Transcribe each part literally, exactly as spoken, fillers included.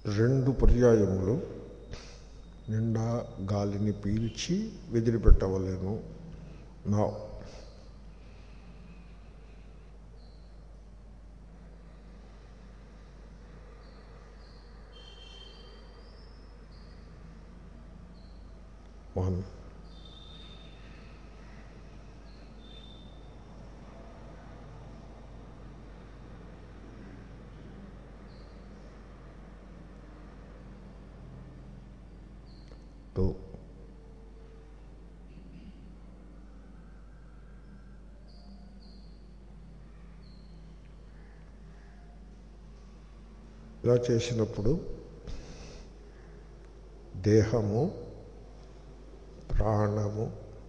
రెండు పర్యాయములు నిండా గాలిని పీల్చి వదిలిపెట్టవలేను. నా వన్ టూ ఇలా చేసినప్పుడు దేహము, ప్రాణము,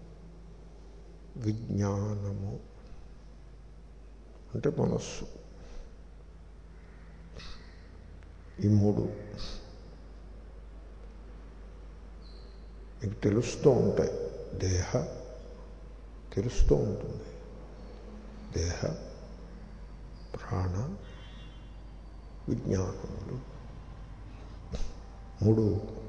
విజ్ఞానము అంటే మనస్సు, ఈ మూడు మీకు తెలుస్తూ ఉంటాయి. దేహ తెలుస్తూ ఉంటుంది. దేహ, ప్రాణ, విజ్ఞానములు మూడు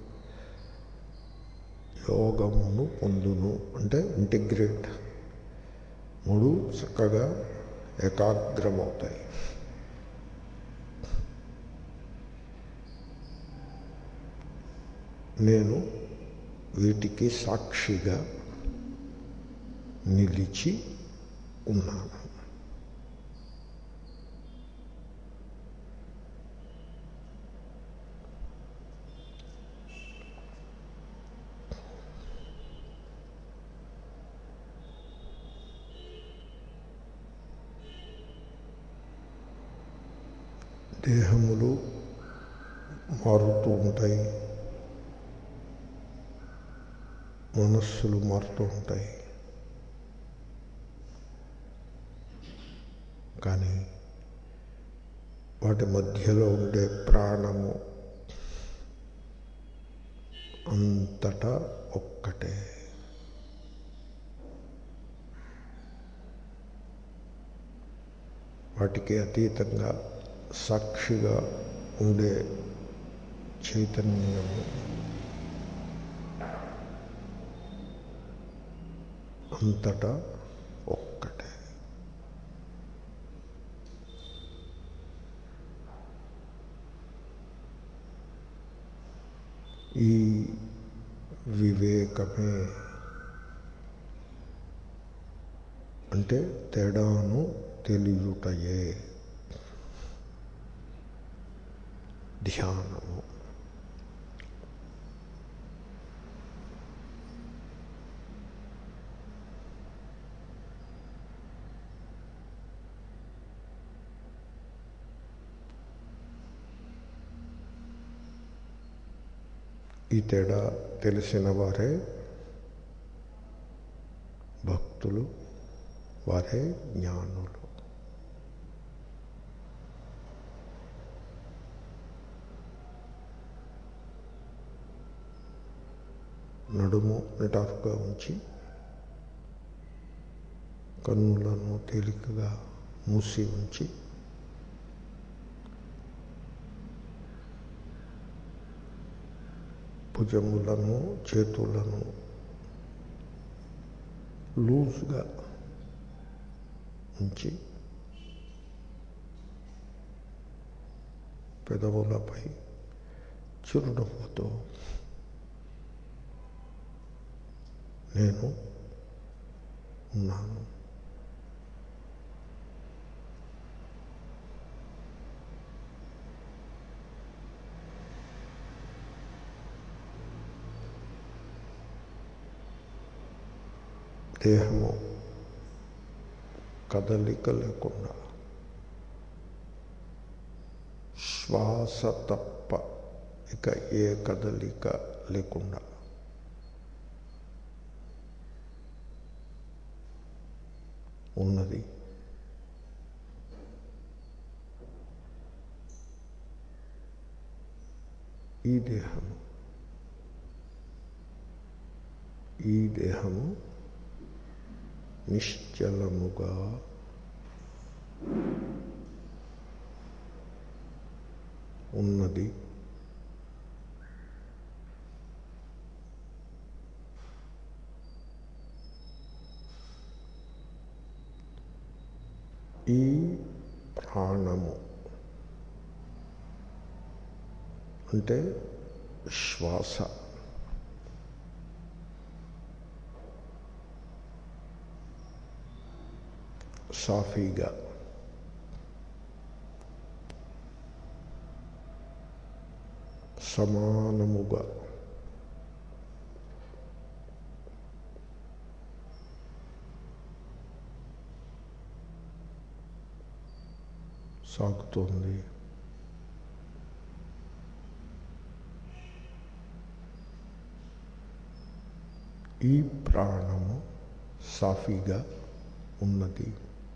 యోగమును పొందును అంటే ఇంటిగ్రేట్, మూడు చక్కగా ఏకాగ్రమవుతాయి. నేను వీటికి సాక్షిగా నిలిచి ఉన్నాను. దేహములు మారుతూ ఉంటాయి, మనస్సులు మారుతూ ఉంటాయి. కానీ వాటి మధ్యలో ఉండే ప్రాణము అంతటా ఒక్కటే. వాటికి అతీతంగా సాక్షిగా ఉండే చైతన్యము అంతటా ఒక్కటే. ఈ వివేకమే అంటే తేడాను తెలియుటయే ధ్యానము. ఈ తేడా తెలిసిన వారే భక్తులు, వారే జ్ఞానులు. నడుము నిటారుగా ఉంచి కన్నులను తేలికగా మూసి ఉంచి భుజములను, చేతులను లూజ్గా ఉంచి పెదవులపై చిరునవ్వుతో నేను ఉన్నాను. దేహము కదలిక లేకుండా, శ్వాస తప్ప ఇక ఏ కదలిక లేకుండా ఉన్నది. ఈ దేహము ఈ దేహము నిశ్చలముగా ఉన్నది ఈ ప్రాణము అంటే శ్వాస. సాఫీగా సమానముగా సాగుతోంది. ఈ ప్రాణము సాఫీగా ఉన్నది.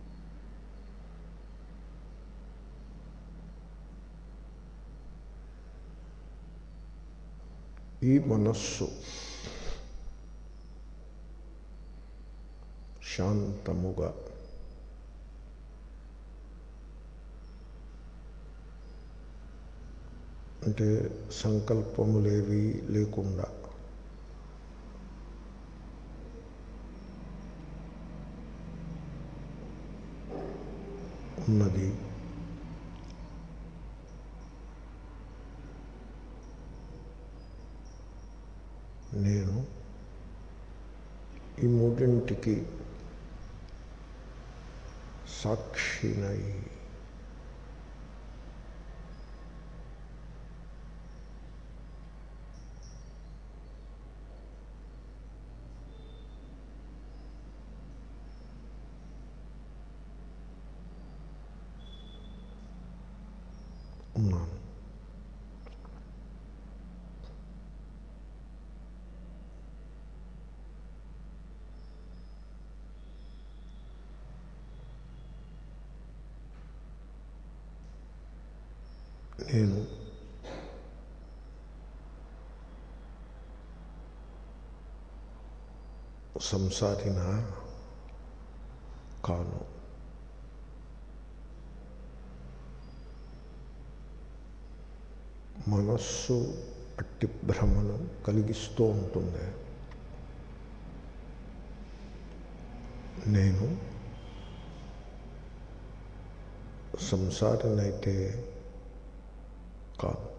ఈ మనస్సు శాంతముగా అంటే సంకల్పములేవి లేకుండా ఉన్నది. నేను ఈ మూడింటికి సాక్షినై ఉన్నాను. నేను సంసారినా కాను. మనస్సు అట్టి భ్రమను కలిగిస్తూ ఉంటుంది. నేను సంసారినైతే కాదు.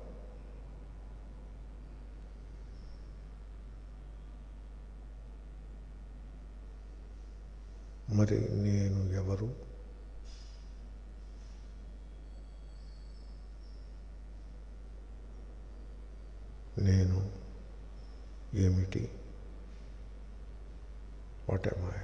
మరి నేను ఎవరు? నేను ఏమిటి? What am I?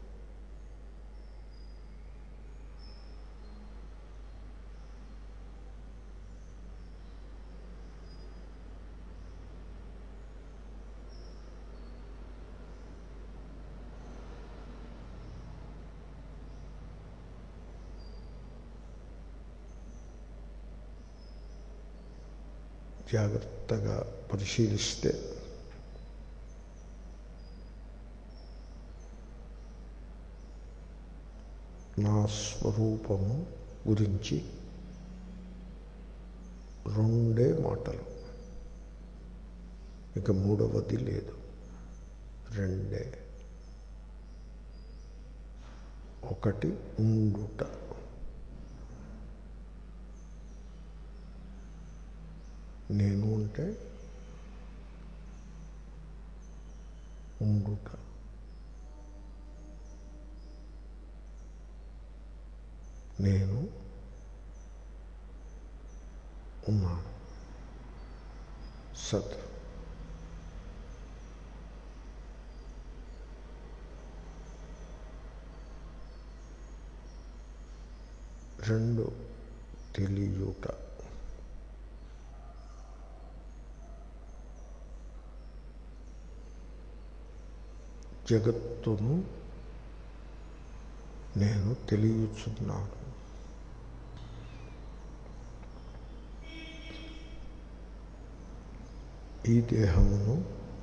జాగ్రత్తగా పరిశీలిస్తే నా స్వరూపము గురించి రెండే మాటలు, ఇక మూడవది లేదు. రెండే. ఒకటి ఉండుట. నేను అంటే ఉండుట. నేను ఉన్నాను. సత్. రెండు తెలియుట. జగత్తును నేను తెలియచున్నాను. ఈ దేహమును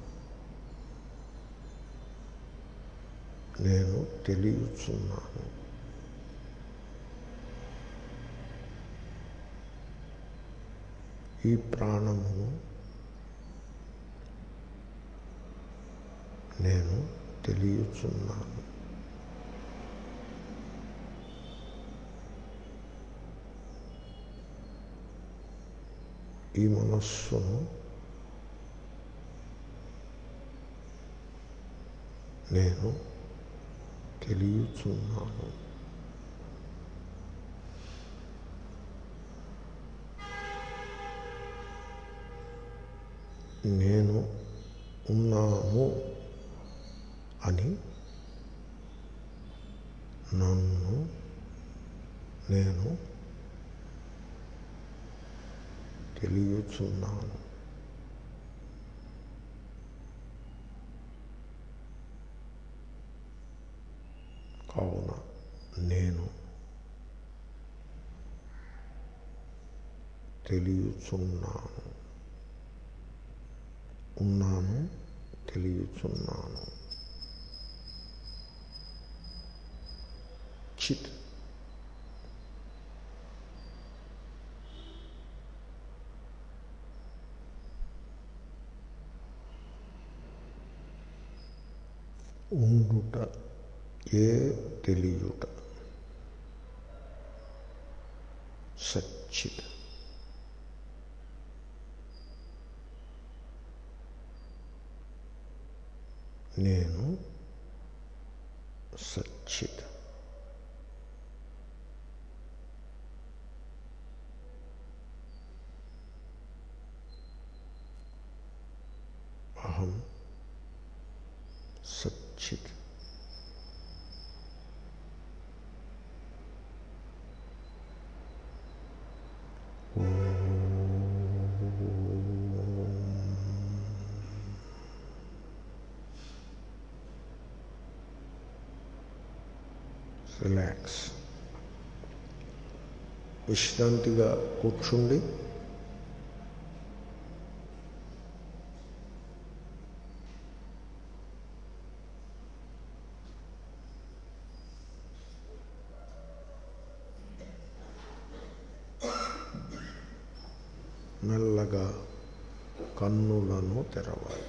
నేను తెలియచున్నాను. ఈ ప్రాణమును నేను తెలియచున్నాను. ఈ మనస్సును నేను తెలియచున్నాను. నేను ఉన్నాను అని నన్ను నేను తెలియచున్నాను. కావున నేను తెలియచున్నాను, ఉన్నాను, తెలియచున్నాను. చిత్ ఉండుట, ఏ తెలియుట. సచ్చిత్ నేను సచ్చిత్. అహం సచ్చిత్. రిలాక్స్. విశ్రాంతిగా కూర్చుండి మెల్లగా కన్నులను తెరవాలి.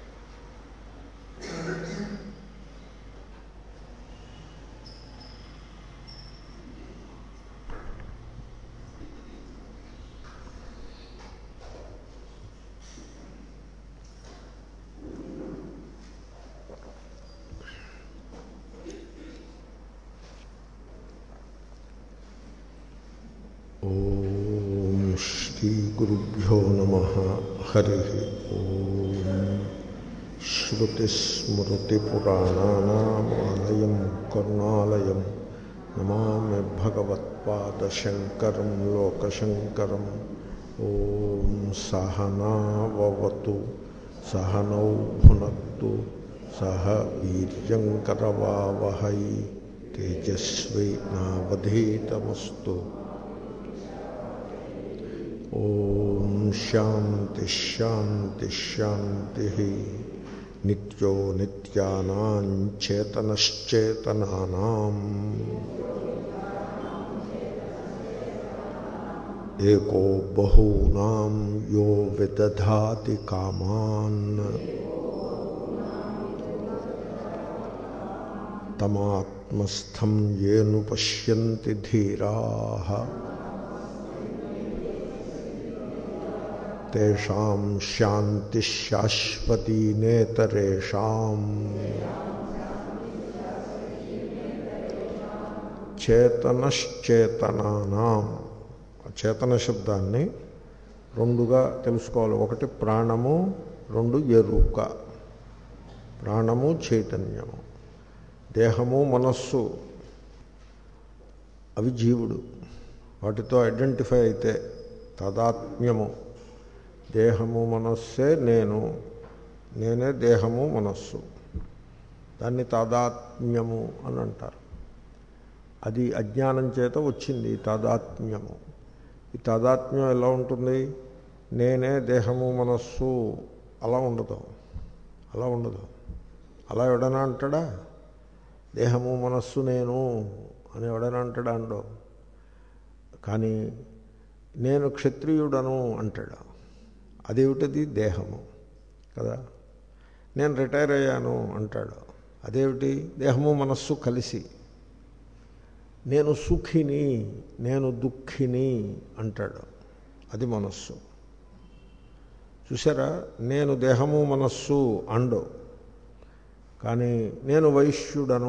ఓం శ్రీ గురుభ్యో నమః. హరి ఓం. శ్రుతిస్మృతిపురాణానామాలయం కరుణాలయం నమామి భగవత్పాదశంకరం లోకశంకరం. ఓం సహనావవతు సహనౌ భునక్తు సహ వీర్యంకరవావహై తేజస్వి నావధీతమస్తు. ఓం శాంతి శాంతి శాంతి. నిత్యో నిత్యానాం చేతనశ్చేతనానాం ఏకో బహూనాం యో విదధాతి కామాన్ తమాత్మస్థం యేను పశ్యంతి ధీరాః తేషాం శాంతి శాశ్వతీ నేతరేషాం. చేతనశ్చేతనానాం. చేతన శబ్దాన్ని రెండుగా తెలుసుకోవాలి. ఒకటి ప్రాణము, రెండు ఎరుక. ప్రాణము చైతన్యము, దేహము మనస్సు అవి జీవుడు. వాటితో ఐడెంటిఫై అయితే తాదాత్మ్యము. దేహము మనస్సే నేను, నేనే దేహము మనస్సు. దాన్ని తాదాత్మ్యము అని అంటారు. అది అజ్ఞానం చేత వచ్చింది ఈ తాదాత్మ్యము. ఈ తాదాత్మ్యం ఎలా ఉంటుంది? నేనే దేహము మనస్సు అలా ఉండదు, అలా ఉండదు. అలా ఎవడైనా అంటాడా? దేహము మనస్సు నేను అని ఎవడైనా అంటాడా? అండో. కానీ నేను క్షత్రియుడను అంటాడు. అదేమిటది? దేహము కదా. నేను రిటైర్ అయ్యాను అంటాడు. అదేమిటి? దేహము మనస్సు కలిసి. నేను సుఖిని, నేను దుఃఖిని అంటాడు. అది మనస్సు. చూసారా, నేను దేహము మనస్సు అండు, కానీ నేను వైశ్యుడను,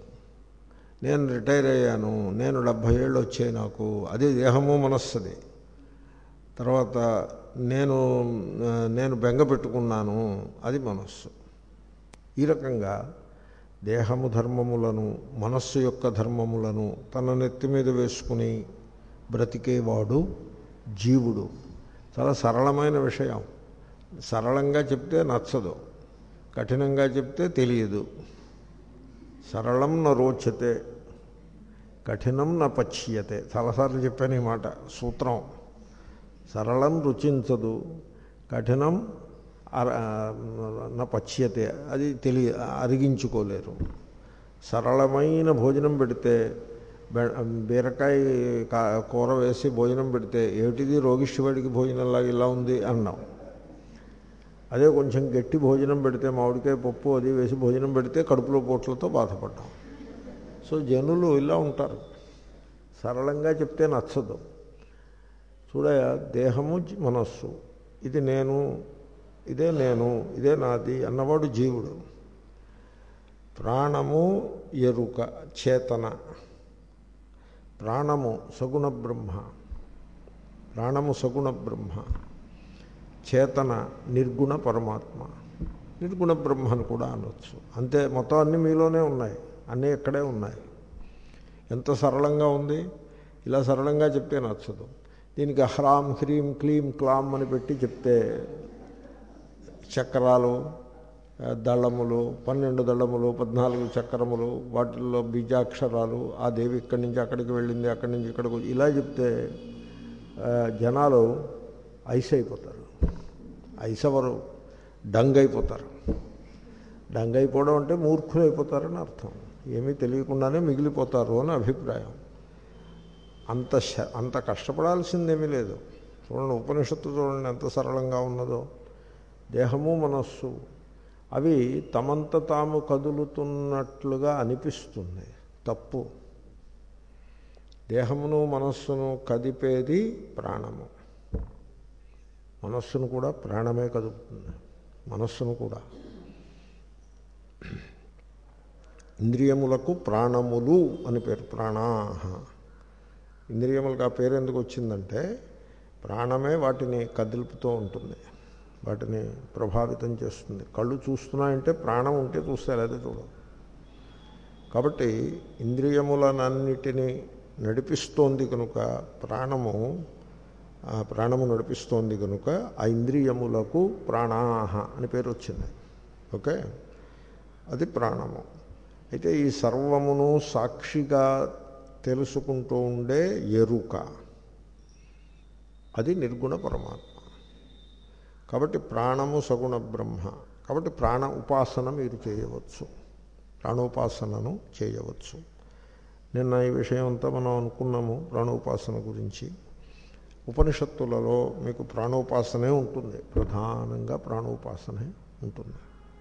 నేను రిటైర్ అయ్యాను, నేను డెబ్భై ఏళ్ళు వచ్చాయి నాకు, అది దేహము మనస్సుది. తర్వాత నేను నేను బెంగ పెట్టుకున్నాను, అది మనస్సు. ఈ రకంగా దేహము ధర్మములను మనస్సు యొక్క ధర్మములను తన నెత్తి మీద వేసుకుని బ్రతికేవాడు జీవుడు. చాలా సరళమైన విషయం. సరళంగా చెప్తే నచ్చదు, కఠినంగా చెప్తే తెలియదు. సరళం న రోచతే, కఠినం న పచ్యతే. చాలాసార్లు చెప్పాను ఈ మాట, సూత్రం. సరళం రుచించదు, కఠినం అర నా పచ్యతే, అది తెలియ అరిగించుకోలేరు. సరళమైన భోజనం పెడితే, బీరకాయ కూర వేసి భోజనం పెడితే ఏమిటిది రోగిష్టివాడికి భోజనంలాగా ఇలా ఉంది అన్నాం. అదే కొంచెం గట్టి భోజనం పెడితే, మామిడికాయ పప్పు అది వేసి భోజనం పెడితే కడుపులో పోట్లతో బాధపడ్డాం. సో జనులు ఇలా ఉంటారు, సరళంగా చెప్తే నచ్చదు. చూడయా, దేహము మనస్సు, ఇది నేను, ఇదే నేను, ఇదే నాది అన్నవాడు జీవుడు. ప్రాణము ఎరుక, చేతన. ప్రాణము సగుణ బ్రహ్మ, ప్రాణము సగుణ బ్రహ్మ. చేతన నిర్గుణ పరమాత్మ. నిర్గుణ బ్రహ్మను కూడా అనొచ్చు. అంతే, మొత్తం అన్నీ మీలోనే ఉన్నాయి, అన్నీ ఇక్కడే ఉన్నాయి. ఎంత సరళంగా ఉంది. ఇలా సరళంగా చెప్తే నచ్చదు. దీనికి హ్రాం హ్రీం క్లీం క్లాం అని పెట్టి చెప్తే చక్రాలు, దళములు, పన్నెండు దళములు, పద్నాలుగు చక్రములు, వాటిల్లో బీజాక్షరాలు, ఆ దేవి ఇక్కడి నుంచి అక్కడికి వెళ్ళింది, అక్కడి నుంచి ఇక్కడికి, ఇలా చెప్తే జనాలు ఐస్ అయిపోతారు. ఐసవరు డంగ్ అయిపోతారు. డంగ్ అయిపోవడం అంటే మూర్ఖులు అయిపోతారని అర్థం. ఏమీ తెలియకుండానే మిగిలిపోతారు అని అభిప్రాయం. అంత అంత కష్టపడాల్సిందేమీ లేదు. చూడండి, ఉపనిషత్తు చూడండి ఎంత సరళంగా ఉన్నదో. దేహము మనస్సు అవి తమంత తాము కదులుతున్నట్లుగా అనిపిస్తుంది, తప్పు. దేహమును మనస్సును కదిపేది ప్రాణము. మనస్సును కూడా ప్రాణమే కదుపుతుంది, మనస్సును కూడా. ఇంద్రియములకు ప్రాణములు అని పేరు, ప్రాణాహ. ఇంద్రియములకు ఆ పేరు ఎందుకు వచ్చిందంటే ప్రాణమే వాటిని కదులుపుతూ ఉంటుంది, వాటిని ప్రభావితం చేస్తుంది. కళ్ళు చూస్తున్నాయంటే ప్రాణం ఉంటే చూస్తారు, అదే చూడదు. కాబట్టి ఇంద్రియములనన్నిటినీ నడిపిస్తోంది కనుక ప్రాణము, ఆ ప్రాణము నడిపిస్తోంది కనుక ఆ ఇంద్రియములకు ప్రాణాహ అని పేరు వచ్చింది. ఓకే, అది ప్రాణము. అయితే ఈ సర్వమును సాక్షిగా తెలుసుకుంటూ ఉండే ఎరుక, అది నిర్గుణ పరమాత్మ. కాబట్టి ప్రాణము సగుణ బ్రహ్మ. కాబట్టి ప్రాణ ఉపాసన మీరు చేయవచ్చు, ప్రాణోపాసనను చేయవచ్చు. నిన్న ఈ విషయం అంతా మనం అనుకున్నాము ప్రాణోపాసన గురించి. ఉపనిషత్తులలో మీకు ప్రాణోపాసనే ఉంటుంది, ప్రధానంగా ప్రాణోపాసనే ఉంటుంది.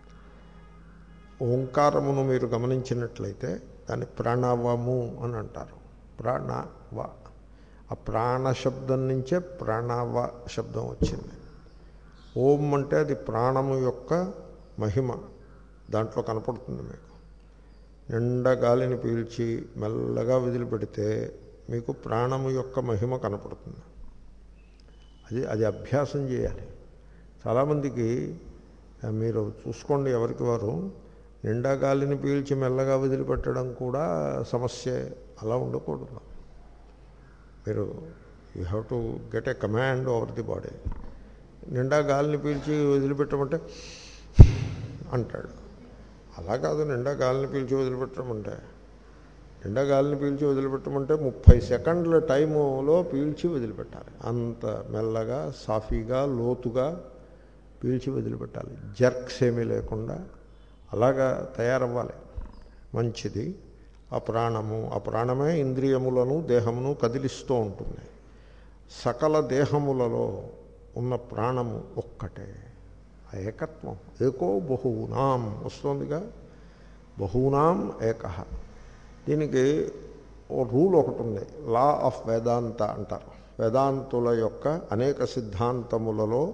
ఓంకారమును మీరు గమనించినట్లయితే దాన్ని ప్రణవము అని అంటారు. ప్రాణవ, ఆ ప్రాణ శబ్దం నుంచే ప్రణవ శబ్దం వచ్చింది. ఓం అంటే అది ప్రాణము యొక్క మహిమ దాంట్లో కనపడుతుంది మీకు. నిండా గాలిని పీల్చి మెల్లగా వదిలిపెడితే మీకు ప్రాణము యొక్క మహిమ కనపడుతుంది. అది అది అభ్యాసం చేయాలి. చాలామందికి మీరు చూసుకోండి, ఎవరికి వారు నిండా గాలిని పీల్చి మెల్లగా వదిలిపెట్టడం కూడా సమస్య. అలా ఉండకూడదు. మీరు you have to get a command over the body. నిండా గాలిని పీల్చి వదిలిపెట్టమంటే అంటాడు. అలా కాదు, నిండా గాలిని పీల్చి వదిలిపెట్టమంటే నిండా గాలిని పీల్చి వదిలిపెట్టమంటే ముప్పై సెకండ్ల టైములో పీల్చి వదిలిపెట్టాలి. అంత మెల్లగా, సాఫీగా, లోతుగా పీల్చి వదిలిపెట్టాలి. జర్క్స్ ఏమీ లేకుండా అలాగా తయారవ్వాలి. మంచిది. ఆ ప్రాణము, ఆ ప్రాణమే ఇంద్రియములను దేహమును కదిలిస్తూ ఉంటుంది. సకల దేహములలో ఉన్న ప్రాణము ఒక్కటే, ఆ ఏకత్వం. ఏకో బహూనాం వస్తోందిగా, బహూనాం ఏకః. దీనికి ఓ రూల్ ఒకటి ఉంది, లా ఆఫ్ వేదాంత అంటారు. వేదాంతుల యొక్క అనేక సిద్ధాంతములలో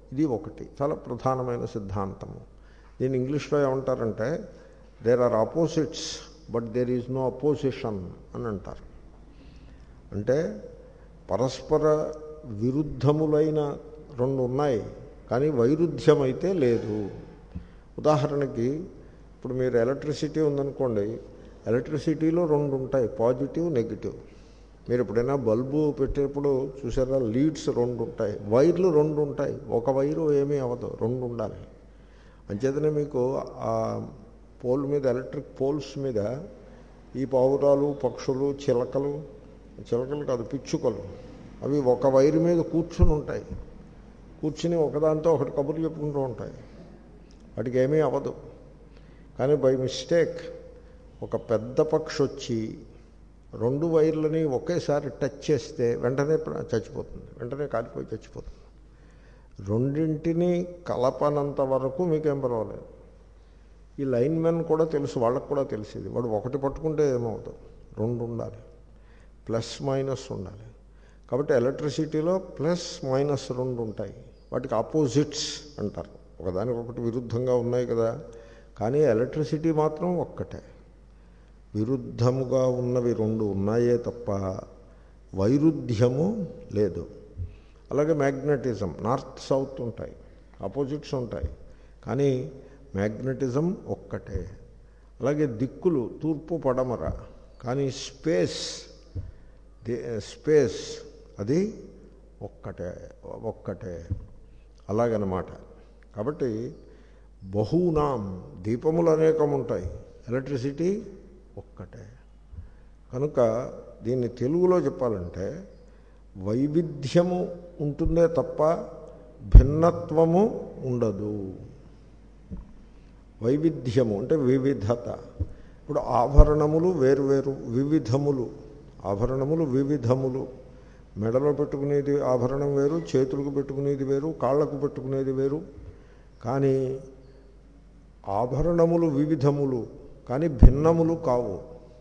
ఇది ఒకటి చాలా ప్రధానమైన సిద్ధాంతము. దీన్ని ఇంగ్లీష్లో ఏమంటారంటే there are opposites but there is no opposition అని అంటారు. అంటే పరస్పర విరుద్ధములైన రెండు ఉన్నాయి కానీ వైరుధ్యం అయితే లేదు. ఉదాహరణకి ఇప్పుడు మీరు ఎలక్ట్రిసిటీ ఉందనుకోండి, ఎలక్ట్రిసిటీలో రెండు ఉంటాయి, పాజిటివ్ నెగిటివ్. మీరు ఎప్పుడైనా బల్బు పెట్టేప్పుడు చూసారా, లీడ్స్ రెండు ఉంటాయి, వైర్లు రెండు ఉంటాయి. ఒక వైరు ఏమీ అవ్వదు, రెండు ఉండాలి. అంచేతనే మీకు ఆ పోల్ మీద, ఎలక్ట్రిక్ పోల్స్ మీద ఈ పావురాలు, పక్షులు, చిలకలు, చిలకలు కాదు పిచ్చుకలు, అవి ఒక వైరు మీద కూర్చుని ఉంటాయి. కూర్చుని ఒకదాంతో ఒకటి కబుర్లు చెప్పుకుంటూ ఉంటాయి, వాటికి ఏమీ అవ్వదు. కానీ బై మిస్టేక్ ఒక పెద్ద పక్షి వచ్చి రెండు వైర్లని ఒకేసారి టచ్ చేస్తే వెంటనే చచ్చిపోతుంది, వెంటనే కాలిపోయి చచ్చిపోతుంది. రెండింటినీ కలపనంత వరకు మీకేం పర్వాలేదు. ఈ లైన్ మెన్ కూడా తెలుసు, వాళ్ళకు కూడా తెలిసేది, వాడు ఒకటి పట్టుకుంటే ఏమవుతుంది, రెండు ఉండాలి, ప్లస్ మైనస్ ఉండాలి. కాబట్టి ఎలక్ట్రిసిటీలో ప్లస్ మైనస్ రెండు ఉంటాయి, వాటికి ఆపోజిట్స్ అంటారు, ఒకదానికొకటి విరుద్ధంగా ఉన్నాయి కదా. కానీ ఎలక్ట్రిసిటీ మాత్రం ఒక్కటే, విరుద్ధముగా ఉన్నవి రెండు ఉన్నాయే తప్ప వైరుధ్యము లేదు. అలాగే మ్యాగ్నెటిజం, నార్త్ సౌత్ ఉంటాయి, ఆపోజిట్స్ ఉంటాయి, కానీ మ్యాగ్నెటిజం ఒక్కటే. అలాగే దిక్కులు తూర్పు పడమర, కానీ స్పేస్ స్పేస్ అది ఒక్కటే ఒక్కటే అలాగనమాట. కాబట్టి బహూనాం, దీపములు అనేకం ఉంటాయి, ఎలక్ట్రిసిటీ ఒక్కటే. కనుక దీన్ని తెలుగులో చెప్పాలంటే వైవిధ్యము ఉంటుందే తప్ప భిన్నత్వము ఉండదు. వైవిధ్యము అంటే వివిధత. ఇప్పుడు ఆభరణములు వేరువేరు, వివిధములు, ఆభరణములు వివిధములు. మెడలో పెట్టుకునేది ఆభరణం వేరు, చేతులకు పెట్టుకునేది వేరు, కాళ్ళకు పెట్టుకునేది వేరు. కానీ ఆభరణములు వివిధములు కానీ భిన్నములు కావు.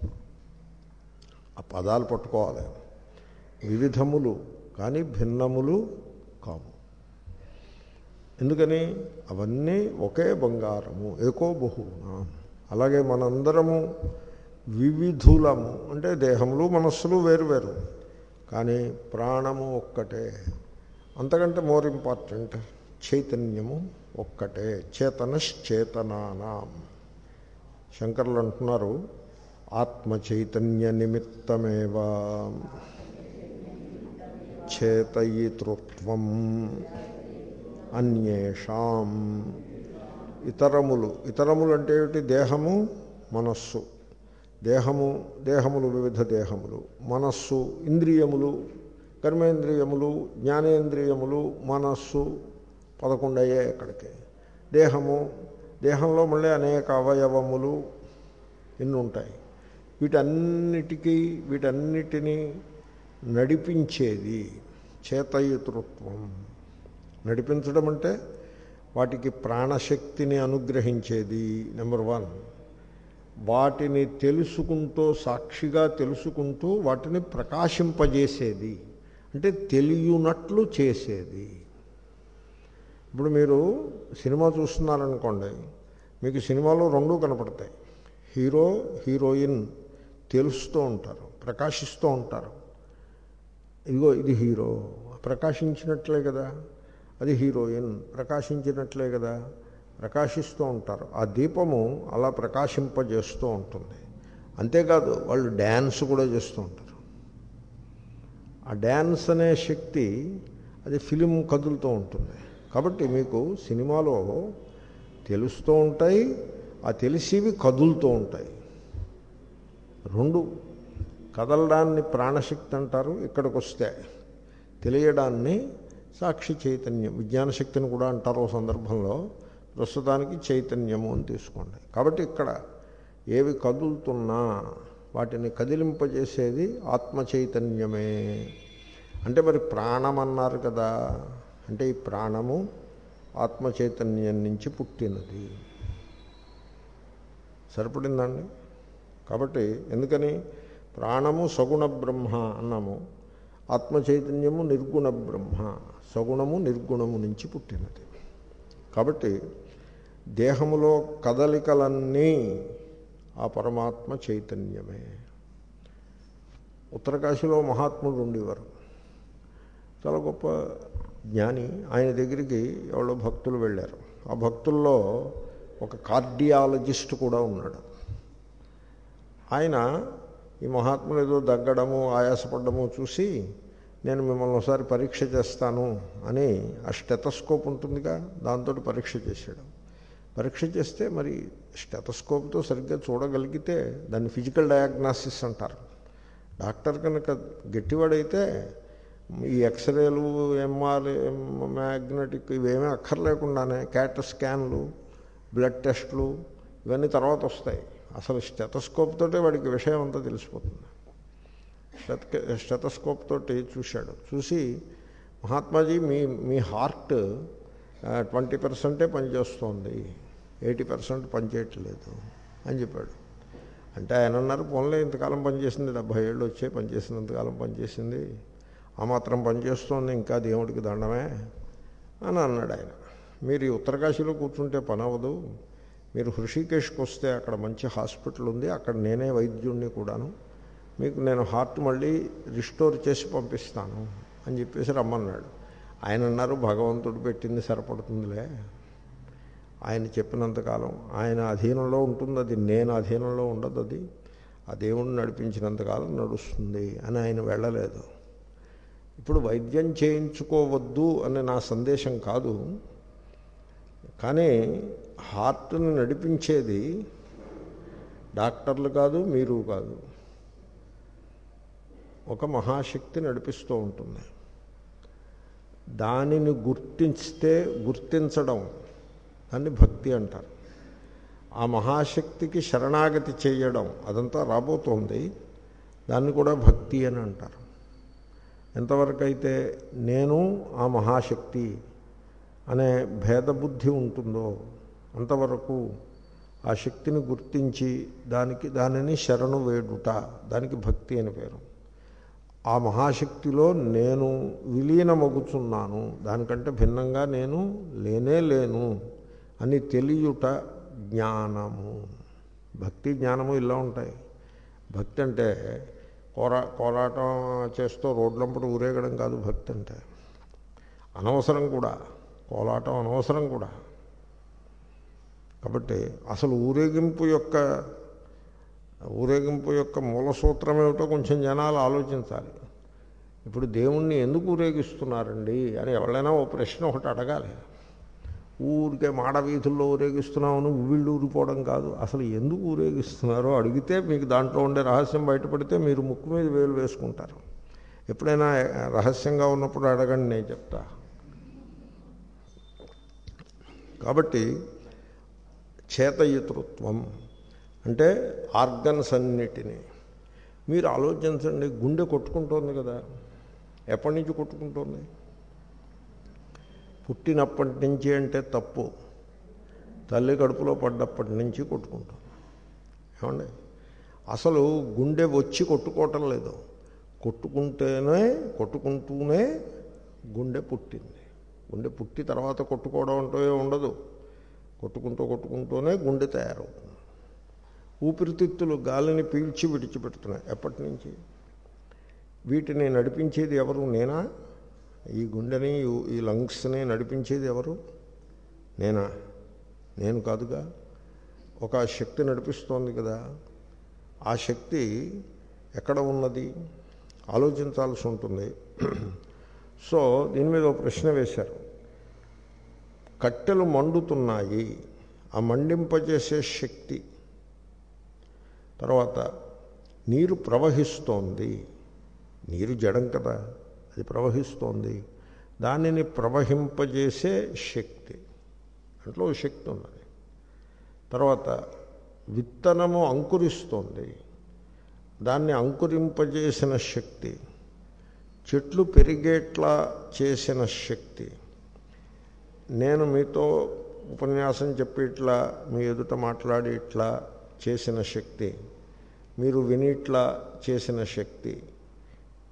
ఆ పదాలు పట్టుకోవాలి, వివిధములు కానీ భిన్నములు కావు. ఎందుకని? అవన్నీ ఒకే బంగారము, ఏకో బహునా. అలాగే మనందరము వివిధులము, అంటే దేహములు మనస్సులు వేరువేరు కానీ ప్రాణము ఒక్కటే. అంతకంటే మోర్ ఇంపార్టెంట్ చైతన్యము ఒక్కటే. చేతనశ్చేతనానాం. శంకరులు అంటున్నారు ఆత్మ చైతన్య నిమిత్తమేవా చేతయితృత్వం అన్యేషాం. ఇతరములు, ఇతరములు అంటే ఏమిటి? దేహము మనస్సు. దేహము దేహములు వివిధ దేహములు, మనస్సు ఇంద్రియములు, కర్మేంద్రియములు, జ్ఞానేంద్రియములు, మనస్సు పదకొండు అయ్యాయి ఇక్కడికి. దేహము, దేహంలో మళ్ళీ అనేక అవయవములు ఎన్ని ఉంటాయి. వీటన్నిటికీ వీటన్నిటినీ నడిపించేది చేతయితృత్వం. నడిపించడం అంటే వాటికి ప్రాణశక్తిని అనుగ్రహించేది నెంబర్ వన్. వాటిని తెలుసుకుంటూ, సాక్షిగా తెలుసుకుంటూ వాటిని ప్రకాశింపజేసేది, అంటే తెలియనట్లు చేసేది. ఇప్పుడు మీరు సినిమా చూస్తున్నారనుకోండి, మీకు సినిమాలో రెండూ కనపడతాయి. హీరో హీరోయిన్ తెలుస్తూ ఉంటారు, ప్రకాశిస్తూ ఉంటారు. ఇదిగో ఇది హీరో, ప్రకాశించినట్లే కదా. అది హీరోయిన్, ప్రకాశించినట్లే కదా. ప్రకాశిస్తూ ఉంటారు. ఆ దీపము అలా ప్రకాశింపజేస్తూ ఉంటుంది. అంతేకాదు వాళ్ళు డ్యాన్స్ కూడా చేస్తూ ఉంటారు. ఆ డ్యాన్స్ అనే శక్తి, అది ఫిలిం కదులుతూ ఉంటుంది. కాబట్టి మీకు సినిమాలో తెలుస్తూ ఉంటాయి, ఆ తెలిసివి కదులుతూ ఉంటాయి. రెండు. కదలడాన్ని ప్రాణశక్తి అంటారు, ఇక్కడికి వస్తే తెలియడాన్ని సాక్షి చైతన్యం, విజ్ఞాన శక్తిని కూడా అంటారు ఓ సందర్భంలో. ప్రస్తుతానికి చైతన్యము అని తీసుకోండి. కాబట్టి ఇక్కడ ఏవి కదులుతున్నా వాటిని కదిలింపజేసేది ఆత్మ చైతన్యమే. అంటే మరి ప్రాణం అన్నారు కదా, అంటే ఈ ప్రాణము ఆత్మ చైతన్యం నుంచి పుట్టినది. సరిపడిందండి. కాబట్టి ఎందుకని ప్రాణము సగుణ బ్రహ్మ అన్నాము. ఆత్మ చైతన్యము నిర్గుణ బ్రహ్మ, సగుణము నిర్గుణము నుంచి పుట్టినది. కాబట్టి దేహములో కదలికలన్నీ ఆ పరమాత్మ చైతన్యమే. ఉత్తరకాశీలో మహాత్ముడు ఉండేవారు, చాలా గొప్ప జ్ఞాని. ఆయన దగ్గరికి ఎవరో భక్తులు వెళ్ళారు. ఆ భక్తుల్లో ఒక కార్డియాలజిస్ట్ కూడా ఉన్నాడు. ఆయన ఈ మహాత్ములు ఏదో దగ్గడము ఆయాసపడ్డము చూసి, నేను మిమ్మల్ని ఒకసారి పరీక్ష చేస్తాను అని ఆ స్టెతస్కోప్ ఉంటుందిగా, దాంతో పరీక్ష చేశాడు. పరీక్ష చేస్తే మరి స్టెతస్కోప్తో సరిగ్గా చూడగలిగితే దాన్ని ఫిజికల్ డయాగ్నాసిస్ అంటారు. డాక్టర్ కనుక గట్టివాడైతే ఈ ఎక్స్రేలు, ఎంఆర్, మ్యాగ్నెటిక్ ఇవేమీ అక్కర్లేకుండానే క్యాట్ స్కాన్లు, బ్లడ్ టెస్ట్లు ఇవన్నీ తర్వాత వస్తాయి. అసలు స్టెతస్కోప్ తోటే వాడికి విషయం అంతా తెలిసిపోతుంది. స్టెతస్కోప్ తోటి చూశాడు. చూసి, మహాత్మాజీ మీ మీ హార్ట్ ట్వంటీ పర్సెంటే పనిచేస్తోంది, ఎయిటీ పర్సెంట్ పనిచేయట్లేదు అని చెప్పాడు. అంటే ఆయన అన్నారు, పోన్లే ఇంతకాలం పనిచేసింది, డెబ్భై ఏళ్ళు వచ్చే పనిచేసినంతకాలం పనిచేసింది, ఆ మాత్రం పనిచేస్తోంది, ఇంకా దేవుడికి దండమే అని అన్నాడు ఆయన. మీరు ఈ ఉత్తరకాశీలో కూర్చుంటే పని అవ్వదు, మీరు హృషికేశ్కి వస్తే అక్కడ మంచి హాస్పిటల్ ఉంది, అక్కడ నేనే వైద్యుడిని కూడాను, మీకు నేను హార్ట్ మళ్ళీ రిస్టోర్ చేసి పంపిస్తాను అని చెప్పేసి రమ్మన్నాడు. ఆయన అన్నారు, భగవంతుడు పెట్టింది సరిపడుతుందిలే, ఆయన చెప్పినంతకాలం ఆయన అధీనంలో ఉంటుంది, అది నేను అధీనంలో ఉండదు, అది ఆ దేవుడిని నడిపించినంతకాలం నడుస్తుంది అని ఆయన వెళ్ళలేదు. ఇప్పుడు వైద్యం చేయించుకోవద్దు అనే నా సందేశం కాదు, కానీ హార్ట్ని నడిపించేది డాక్టర్లు కాదు, మీరు కాదు, ఒక మహాశక్తి నడిపిస్తూ ఉంటుంది. దానిని గుర్తిస్తే, గుర్తించడం దాన్ని భక్తి అంటారు. ఆ మహాశక్తికి శరణాగతి చేయడం అదంతా రాబోతోంది, దాన్ని కూడా భక్తి అని అంటారు. ఎంతవరకు అయితే నేను ఆ మహాశక్తి అనే భేదబుద్ధి ఉంటుందో అంతవరకు ఆ శక్తిని గుర్తించి దానికి దానిని శరణు వేడుట, దానికి భక్తి అని పేరు. ఆ మహాశక్తిలో నేను విలీనమగుచున్నాను, దానికంటే భిన్నంగా నేను లేనే లేను అని తెలియుట జ్ఞానము. భక్తి జ్ఞానము ఇలా ఉంటాయి. భక్తి అంటే కోరా కోరాటం చేస్తూ రోడ్లంపట ఊరేగడం కాదు భక్తి అంటే. అనవసరం కూడా, కోలాటం అనవసరం కూడా. కాబట్టి అసలు ఊరేగింపు యొక్క ఊరేగింపు యొక్క మూల సూత్రం ఏమిటో కొంచెం జనాలు ఆలోచించాలి. ఇప్పుడు దేవుణ్ణి ఎందుకు ఊరేగిస్తున్నారండి అని ఎవరైనా ఓ ప్రశ్న ఒకటి అడగాలి. ఊరికే మాడవీధుల్లో ఊరేగిస్తున్నామని వీళ్ళు ఊరిపోవడం కాదు, అసలు ఎందుకు ఊరేగిస్తున్నారో అడిగితే మీకు దాంట్లో ఉండే రహస్యం బయటపడితే మీరు ముక్కు మీద వేలు వేసుకుంటారు. ఎప్పుడైనా రహస్యంగా ఉన్నప్పుడు అడగండి, నేను చెప్తా. కాబట్టి చేతయితృత్వం అంటే ఆర్గన్స్ అన్నిటినీ మీరు ఆలోచించండి. గుండె కొట్టుకుంటోంది కదా, ఎప్పటి నుంచి కొట్టుకుంటోంది? పుట్టినప్పటి నుంచి అంటే తప్పు, తల్లి కడుపులో పడ్డప్పటి నుంచి కొట్టుకుంటుంది. ఏమండి, అసలు గుండె వచ్చి కొట్టుకోవటం లేదు, కొట్టుకుంటేనే కొట్టుకుంటూనే గుండె పుట్టింది. గుండె పుట్టి తర్వాత కొట్టుకోవడం అంటూ ఉండదు, కొట్టుకుంటూ కొట్టుకుంటూనే గుండె తయారవుతుంది. ఊపిరితిత్తులు గాలిని పీల్చి విడిచిపెడుతున్నాయి. ఎప్పటి నుంచి? వీటిని నడిపించేది ఎవరు? నేనా? ఈ గుండెని, ఈ లంగ్స్ని నడిపించేది ఎవరు? నేనా? నేను కాదుగా. ఒక శక్తి నడిపిస్తోంది కదా. ఆ శక్తి ఎక్కడ ఉన్నది ఆలోచించాల్సి ఉంటుంది. సో దీని మీద ఒక ప్రశ్న వేశారు. కట్టెలు మండుతున్నాయి, ఆ మండింపజేసే శక్తి. తర్వాత నీరు ప్రవహిస్తోంది, నీరు జడం కదా, అది ప్రవహిస్తోంది, దానిని ప్రవహింపజేసే శక్తి, దాంట్లో శక్తి ఉన్నది. తర్వాత విత్తనము అంకురిస్తోంది, దాన్ని అంకురింపజేసిన శక్తి, చెట్లు పెరిగేట్లా చేసిన శక్తి, నేను మీతో ఉపన్యాసం చెప్పి ఇట్లా మీ ఎదుట మాట్లాడి ఇట్లా చేసిన శక్తి, మీరు విని ఇట్లా చేసిన శక్తి,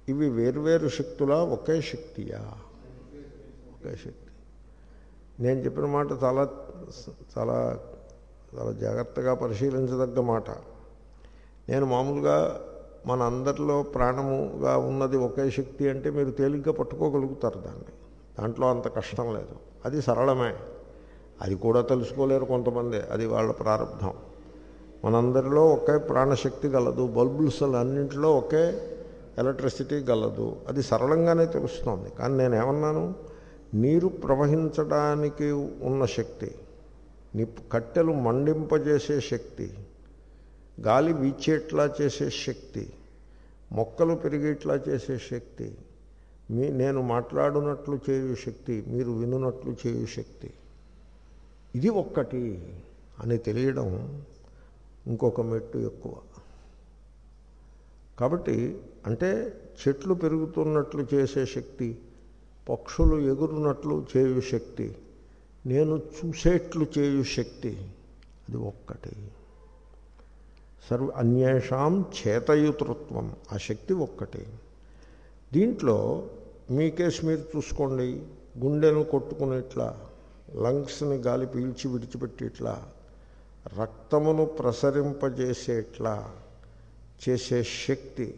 ఇవి వేర్వేరు శక్తులా ఒకే శక్తియా? ఒకే శక్తి. నేను చెప్పిన మాట చాలా చాలా చాలా జాగ్రత్తగా పరిశీలించదగ్గ మాట. నేను మామూలుగా మన అందరిలో ప్రాణముగా ఉన్నది ఒకే శక్తి అంటే మీరు తేలిగ్గా పట్టుకోగలుగుతారు దాన్ని. దాంట్లో అంత కష్టం లేదు. అది సరళమే. అది కూడా తెలుసుకోలేరు కొంతమంది, అది వాళ్ళ ప్రారంభం. మనందరిలో ఒకే ప్రాణశక్తి గలదు, బల్బుల్స్ అన్నింటిలో ఒకే ఎలక్ట్రిసిటీ గలదు. అది సరళంగానే తెలుస్తోంది. కానీ నేనేమన్నాను, నీరు ప్రవహించడానికి ఉన్న శక్తి, నిప్పు కట్టెలు మండింపజేసే శక్తి, గాలి వీచేట్లా చేసే శక్తి, మొక్కలు పెరిగేట్లా చేసే శక్తి, మీ నేను మాట్లాడునట్లు చేయు శక్తి, మీరు వినున్నట్లు చేయు శక్తి, ఇది ఒక్కటి అని తెలియడం ఇంకొక మెట్టు ఎక్కువ. కాబట్టి అంటే చెట్లు పెరుగుతున్నట్లు చేసే శక్తి, పక్షులు ఎగురునట్లు చేయు శక్తి, నేను చూసేట్లు చేయు శక్తి, అది ఒక్కటి. సర్వ అన్యేషాం చేతయుతృత్వం, ఆ శక్తి ఒక్కటి. దీంట్లో మీ కేసు మీరు చూసుకోండి. గుండెను కొట్టుకునేట్లా, లంగ్స్ని గాలి పీల్చి విడిచిపెట్టేట్లా, రక్తమును ప్రసరింపజేసేట్లా చేసే శక్తి,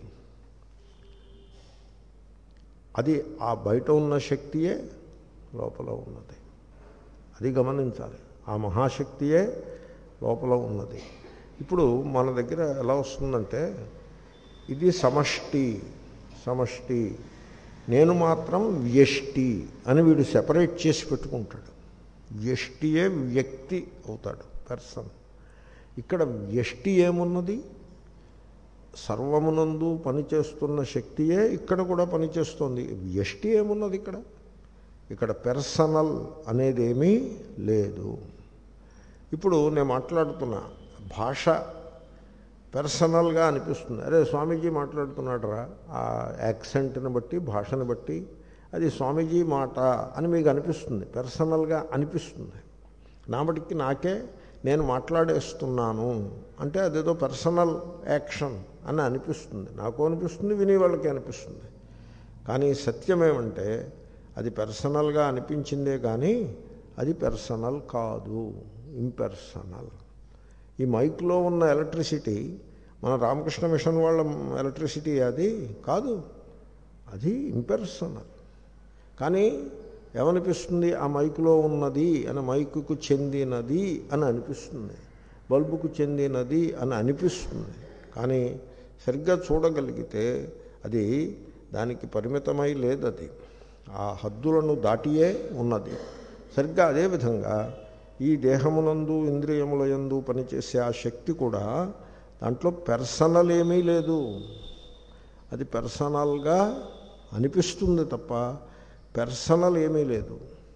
అది ఆ బయట ఉన్న శక్తియే లోపల ఉన్నది. అది గమనించాలి. ఆ మహాశక్తియే లోపల ఉన్నది. ఇప్పుడు మన దగ్గర ఎలా వస్తుందంటే, ఇది సమష్టి సమష్టి నేను మాత్రం వ్యష్టి అని వీడు సెపరేట్ చేసి పెట్టుకుంటాడు. వ్యష్టియే వ్యక్తి అవుతాడు, పర్సన్. ఇక్కడ వ్యష్టి ఏమున్నది? సర్వమునందు పనిచేస్తున్న శక్తియే ఇక్కడ కూడా పనిచేస్తుంది. వ్యష్టి ఏమున్నది ఇక్కడ? ఇక్కడ పెర్సనల్ అనేది ఏమీ లేదు. ఇప్పుడు నేను మాట్లాడుతున్నా, భాష పెర్సనల్గా అనిపిస్తుంది. అరే స్వామీజీ మాట్లాడుతున్నాడు రా, ఆ యాక్సెంట్ని బట్టి, భాషను బట్టి అది స్వామీజీ మాట అని మీకు అనిపిస్తుంది, పెర్సనల్గా అనిపిస్తుంది. నా బట్టికి నాకే నేను మాట్లాడేస్తున్నాను అంటే అదేదో పర్సనల్ యాక్షన్ అని అనిపిస్తుంది. నాకు అనిపిస్తుంది, వినేవాళ్ళకి అనిపిస్తుంది. కానీ సత్యమేమంటే అది పర్సనల్గా అనిపించిందే కానీ అది పర్సనల్ కాదు, ఇంపర్సనల్. ఈ మైక్లో ఉన్న ఎలక్ట్రిసిటీ మన రామకృష్ణ మిషన్ వాళ్ళ ఎలక్ట్రిసిటీ అది కాదు, అది ఇంపర్సనల్. కానీ ఏమనిపిస్తుంది? ఆ మైకులో ఉన్నది అని, మైకుకు చెందినది అని అనిపిస్తుంది, బల్బుకు చెందినది అని అనిపిస్తుంది. కానీ సరిగ్గా చూడగలిగితే అది దానికి పరిమితమై లేదు, అది ఆ హద్దులను దాటియే ఉన్నది. సరిగ్గా అదేవిధంగా ఈ దేహమునందు ఇంద్రియముల యందు పనిచేసే ఆ శక్తి కూడా దాంట్లో పర్సనల్ ఏమీ లేదు. అది పర్సనల్గా అనిపిస్తుంది తప్ప పర్సనల్ ఏమీ లేదు.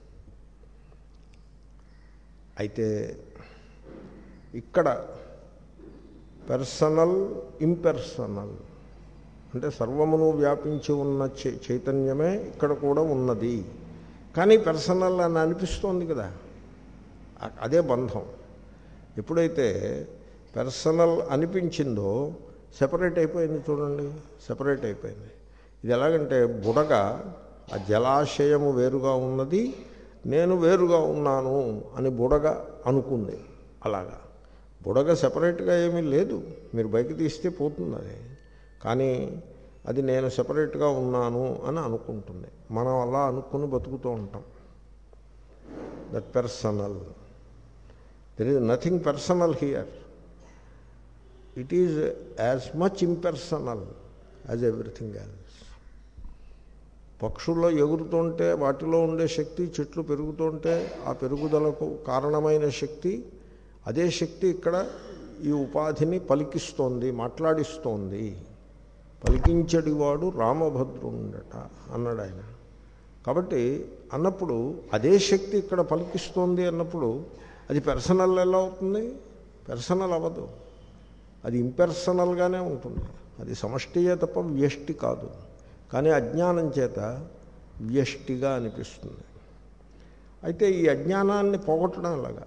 అయితే ఇక్కడ పర్సనల్ ఇంపర్సనల్ అంటే సర్వమును వ్యాపించి ఉన్న చైతన్యమే ఇక్కడ కూడా ఉన్నది. కానీ పర్సనల్ అని అనిపిస్తోంది కదా, అదే బంధం. ఎప్పుడైతే పర్సనల్ అనిపించిందో సెపరేట్ అయిపోయింది. చూడండి, సెపరేట్ అయిపోయింది. ఇది ఎలాగంటే బుడగ, ఆ జలాశయము వేరుగా ఉన్నది, నేను వేరుగా ఉన్నాను అని బుడగ అనుకుంది. అలాగా బుడగ సెపరేట్గా ఏమీ లేదు, మీరు బయట తీస్తే పోతుంది అది. కానీ అది నేను సెపరేట్గా ఉన్నాను అని అనుకుంటుంది. మనం అలా అనుకుని బతుకుతూ ఉంటాం. That personal, there is nothing personal here. It is as much impersonal as everything else. పక్షుల్లో ఎగురుతుంటే వాటిలో ఉండే శక్తి, చెట్లు పెరుగుతుంటే ఆ పెరుగుదలకు కారణమైన శక్తి, అదే శక్తి ఇక్కడ ఈ ఉపాధిని పలికిస్తోంది, మాట్లాడిస్తోంది. పలికించడివాడు రామభద్రుండట అన్నాడు ఆయన. కాబట్టి అన్నప్పుడు అదే శక్తి ఇక్కడ పలికిస్తోంది అన్నప్పుడు అది పర్సనల్ ఎలా అవుతుంది? పర్సనల్ అవ్వదు, అది ఇంపర్సనల్గానే ఉంటుంది. అది సమష్టియే తప్ప వ్యష్టి కాదు. కానీ అజ్ఞానం చేత వ్యష్టిగా అనిపిస్తుంది. అయితే ఈ అజ్ఞానాన్ని పోగొట్టడం ఎలాగా?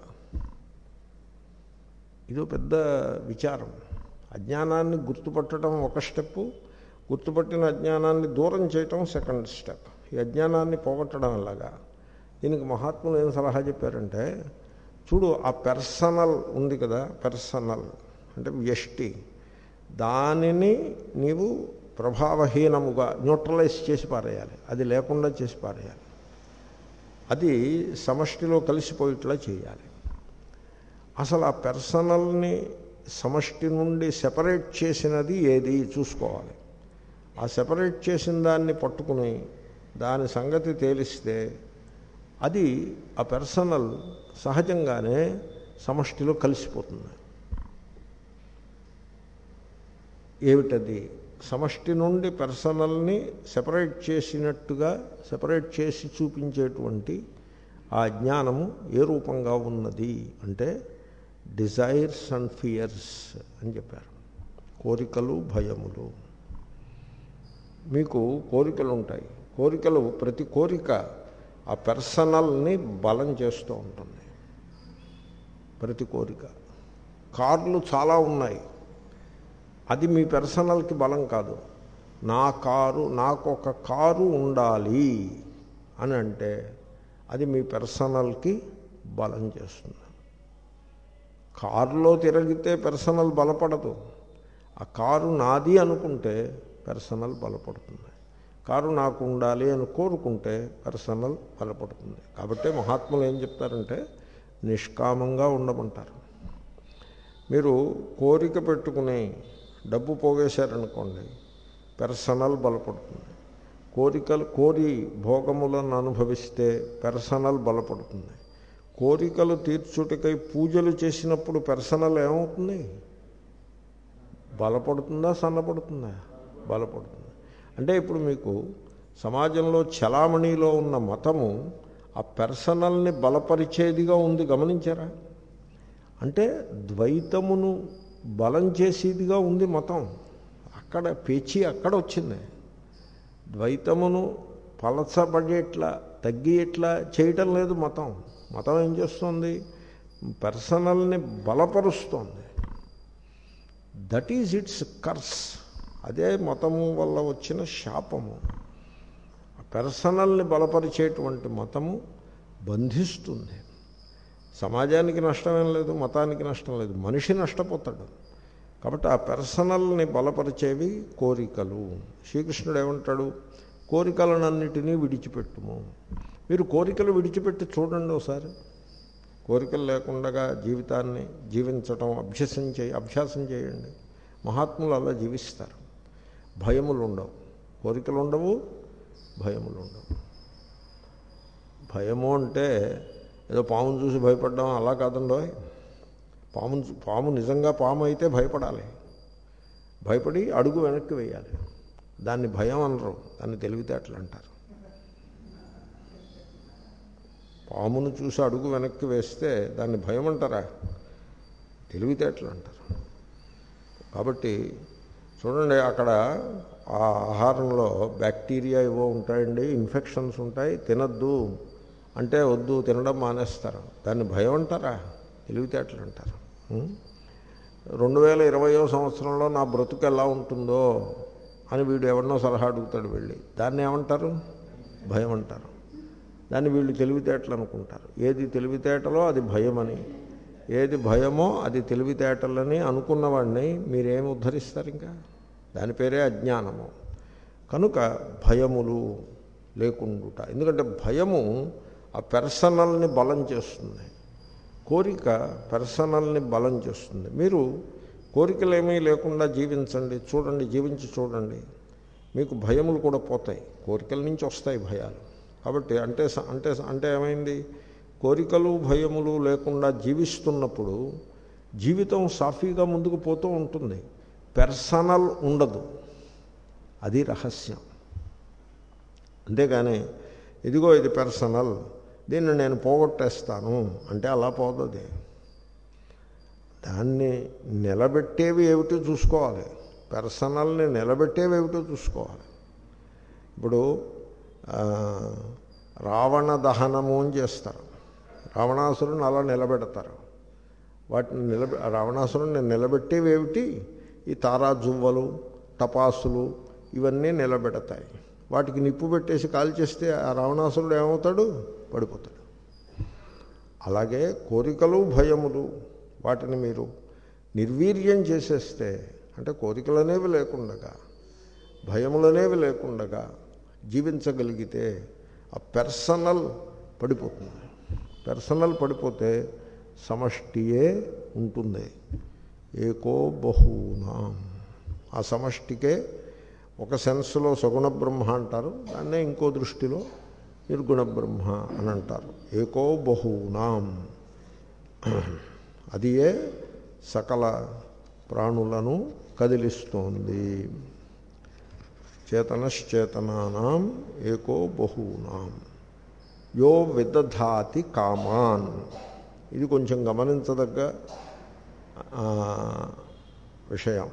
ఇదో పెద్ద విచారం. అజ్ఞానాన్ని గుర్తుపట్టడం ఒక స్టెప్పు, గుర్తుపట్టిన అజ్ఞానాన్ని దూరం చేయటం సెకండ్ స్టెప్. ఈ అజ్ఞానాన్ని పోగొట్టడం అలాగా. దీనికి మహాత్ములు ఏం సలహా చెప్పారంటే, చూడు ఆ పర్సనల్ ఉంది కదా, పర్సనల్ అంటే వ్యష్టి, దానిని నీవు ప్రభావహీనముగా న్యూట్రలైజ్ చేసి పారేయాలి, అది లేకుండా చేసి పారేయాలి, అది సమష్టిలో కలిసిపోయేట్లా చేయాలి. అసలు ఆ పర్సనల్ని సమష్టి నుండి సెపరేట్ చేసినది ఏది చూసుకోవాలి. ఆ సెపరేట్ చేసిన దాన్ని పట్టుకుని దాని సంగతి తేలిస్తే అది ఆ పర్సనల్ సహజంగానే సమష్టిలో కలిసిపోతుంది. ఏమిటది? సమష్టి నుండి పర్సనల్ని సెపరేట్ చేసినట్టుగా సెపరేట్ చేసి చూపించేటువంటి ఆ జ్ఞానము ఏ రూపంగా ఉన్నది అంటే డిజైర్స్ అండ్ ఫియర్స్ అని చెప్పారు. కోరికలు, భయములు. మీకు కోరికలు ఉంటాయి. కోరికలు, ప్రతి కోరిక ఆ పర్సనల్ని బలం చేస్తూ ఉంటుంది. ప్రతి కోరిక. కార్లు చాలా ఉన్నాయి, అది మీ పర్సనల్కి బలం కాదు. నా కారు, నాకు ఒక కారు ఉండాలి అని అంటే అది మీ పర్సనల్కి బలం చేస్తుంది. కారులో తిరిగితే పర్సనల్ బలపడదు. ఆ కారు నాది అనుకుంటే పర్సనల్ బలపడుతుంది. కారు నాకు ఉండాలి అని కోరుకుంటే పర్సనల్ బలపడుతుంది. కాబట్టి మహాత్ములు ఏం చెప్తారంటే నిష్కామంగా ఉండమంటారు. మీరు కోరిక పెట్టుకుని డబ్బు పోగేశారనుకోండి, పర్సనల్ బలపడుతుంది. కోరికలు కోరి భోగములను అనుభవిస్తే పర్సనల్ బలపడుతుంది. కోరికలు తీర్చుటకై పూజలు చేసినప్పుడు పర్సనల్ ఏమవుతుంది? బలపడుతుందా, సన్నపడుతుందా? బలపడుతుంది. అంటే ఇప్పుడు మీకు సమాజంలో చలామణిలో ఉన్న మతము ఆ పర్సనల్ని బలపరిచేదిగా ఉంది, గమనించారా? అంటే ద్వైతమును బలం చేసేదిగా ఉంది మతం. అక్కడ పేచీ అక్కడ వచ్చింది. ద్వైతమును పలచబడేట్లా, తగ్గేట్లా చేయటం లేదు మతం. మతం ఏం చేస్తుంది? పర్సనల్ని బలపరుస్తోంది. That is its curse. అదే మతము వల్ల వచ్చిన శాపము. పర్సనల్ని బలపరిచేటువంటి మతము బంధిస్తుంది. సమాజానికి నష్టమేం లేదు, మతానికి నష్టం లేదు, మనిషి నష్టపోతాడు. కాబట్టి ఆ పర్సనల్ని బలపరిచేవి కోరికలు. శ్రీకృష్ణుడు ఏమంటాడు? కోరికలనన్నిటినీ విడిచిపెట్టుము. మీరు కోరికలు విడిచిపెట్టి చూడండి ఒకసారి. కోరికలు లేకుండా జీవితాన్ని జీవించటం అభ్యాసం చేయ అభ్యాసం చేయండి. మహాత్ములు అలా జీవిస్తారు. భయములు ఉండవు, కోరికలు ఉండవు, భయములు ఉండవు. భయము అంటే ఏదో పామును చూసి భయపడ్డం అలా కాదండో. పాము పాము నిజంగా పాము అయితే భయపడాలి, భయపడి అడుగు వెనక్కి వేయాలి. దాన్ని భయం అనరు, దాన్ని తెలివితేటలు అంటారు. పామును చూసి అడుగు వెనక్కి వేస్తే దాన్ని భయం అంటారా? తెలివితేటలు అంటారు. కాబట్టి చూడండి, అక్కడ ఆ ఆహారంలో బ్యాక్టీరియా ఏవో ఉంటాయండి, ఇన్ఫెక్షన్స్ ఉంటాయి, తినద్దు అంటే వద్దు, తినడం మానేస్తారు. దాన్ని భయం అంటారా? తెలివితేటలు అంటారు. రెండు వేల ఇరవయో సంవత్సరంలో నా బ్రతుకు ఎలా ఉంటుందో అని వీడు ఎవరినో సలహా అడుగుతాడు వెళ్ళి, దాన్ని ఏమంటారు? భయం అంటారు. దాన్ని వీళ్ళు తెలివితేటలు అనుకుంటారు. ఏది తెలివితేటలో అది భయమని, ఏది భయమో అది తెలివితేటలని అనుకున్నవాడిని మీరేమి ఉద్ధరిస్తారు? ఇంకా దాని పేరే అజ్ఞానము. కనుక భయములు లేకుండుట. ఎందుకంటే భయము ఆ పర్సనల్ని బలం చేస్తుంది, కోరిక పర్సనల్ని బలం చేస్తుంది. మీరు కోరికలేమీ లేకుండా జీవించండి, చూడండి, జీవించి చూడండి, మీకు భయములు కూడా పోతాయి. కోరికల నుంచి వస్తాయి భయాలు. కాబట్టి అంటే అంటే అంటే ఏమైంది? కోరికలు భయములు లేకుండా జీవిస్తున్నప్పుడు జీవితం సాఫీగా ముందుకు పోతూ ఉంటుంది, పర్సనల్ ఉండదు. అది రహస్యం. అంతేగాని ఇదిగో ఇది పర్సనల్, దీన్ని నేను పోగొట్టేస్తాను అంటే అలా పోతుంది. దాన్ని నిలబెట్టేవి ఏమిటో చూసుకోవాలి. పర్సనల్ని నిలబెట్టేవి ఏమిటో చూసుకోవాలి. ఇప్పుడు రావణ దహనము అని చేస్తారు. రావణాసురుని అలా నిలబెడతారు. వాటిని నిలబె రావణాసురుని నిలబెట్టేవి ఏమిటి? ఈ తారాజువ్వలు, టపాసులు, ఇవన్నీ నిలబెడతాయి. వాటికి నిప్పు పెట్టేసి కాల్చేస్తే ఆ రావణాసురుడు ఏమవుతాడు? పడిపోతాడు. అలాగే కోరికలు భయములు వాటిని మీరు నిర్వీర్యం చేసేస్తే, అంటే కోరికలు అనేవి లేకుండగా భయములనేవి లేకుండగా జీవించగలిగితే ఆ పెర్సనల్ పడిపోతుంది. పెర్సనల్ పడిపోతే సమష్టియే ఉంటుంది. ఏకో బహూనాం, ఆ సమష్టికే ఒక సెన్స్లో సగుణ బ్రహ్మ అంటారు, దాన్నే ఇంకో దృష్టిలో నిర్గుణ బ్రహ్మ అని అంటారు. ఏకో బహూనాం, అది ఏ సకల ప్రాణులను కదిలిస్తోంది. చేతనశ్చేతనానాం ఏకో బహూనాం యో విదధాతి కామాన్. ఇది కొంచెం గమనించదగ్గ విషయం.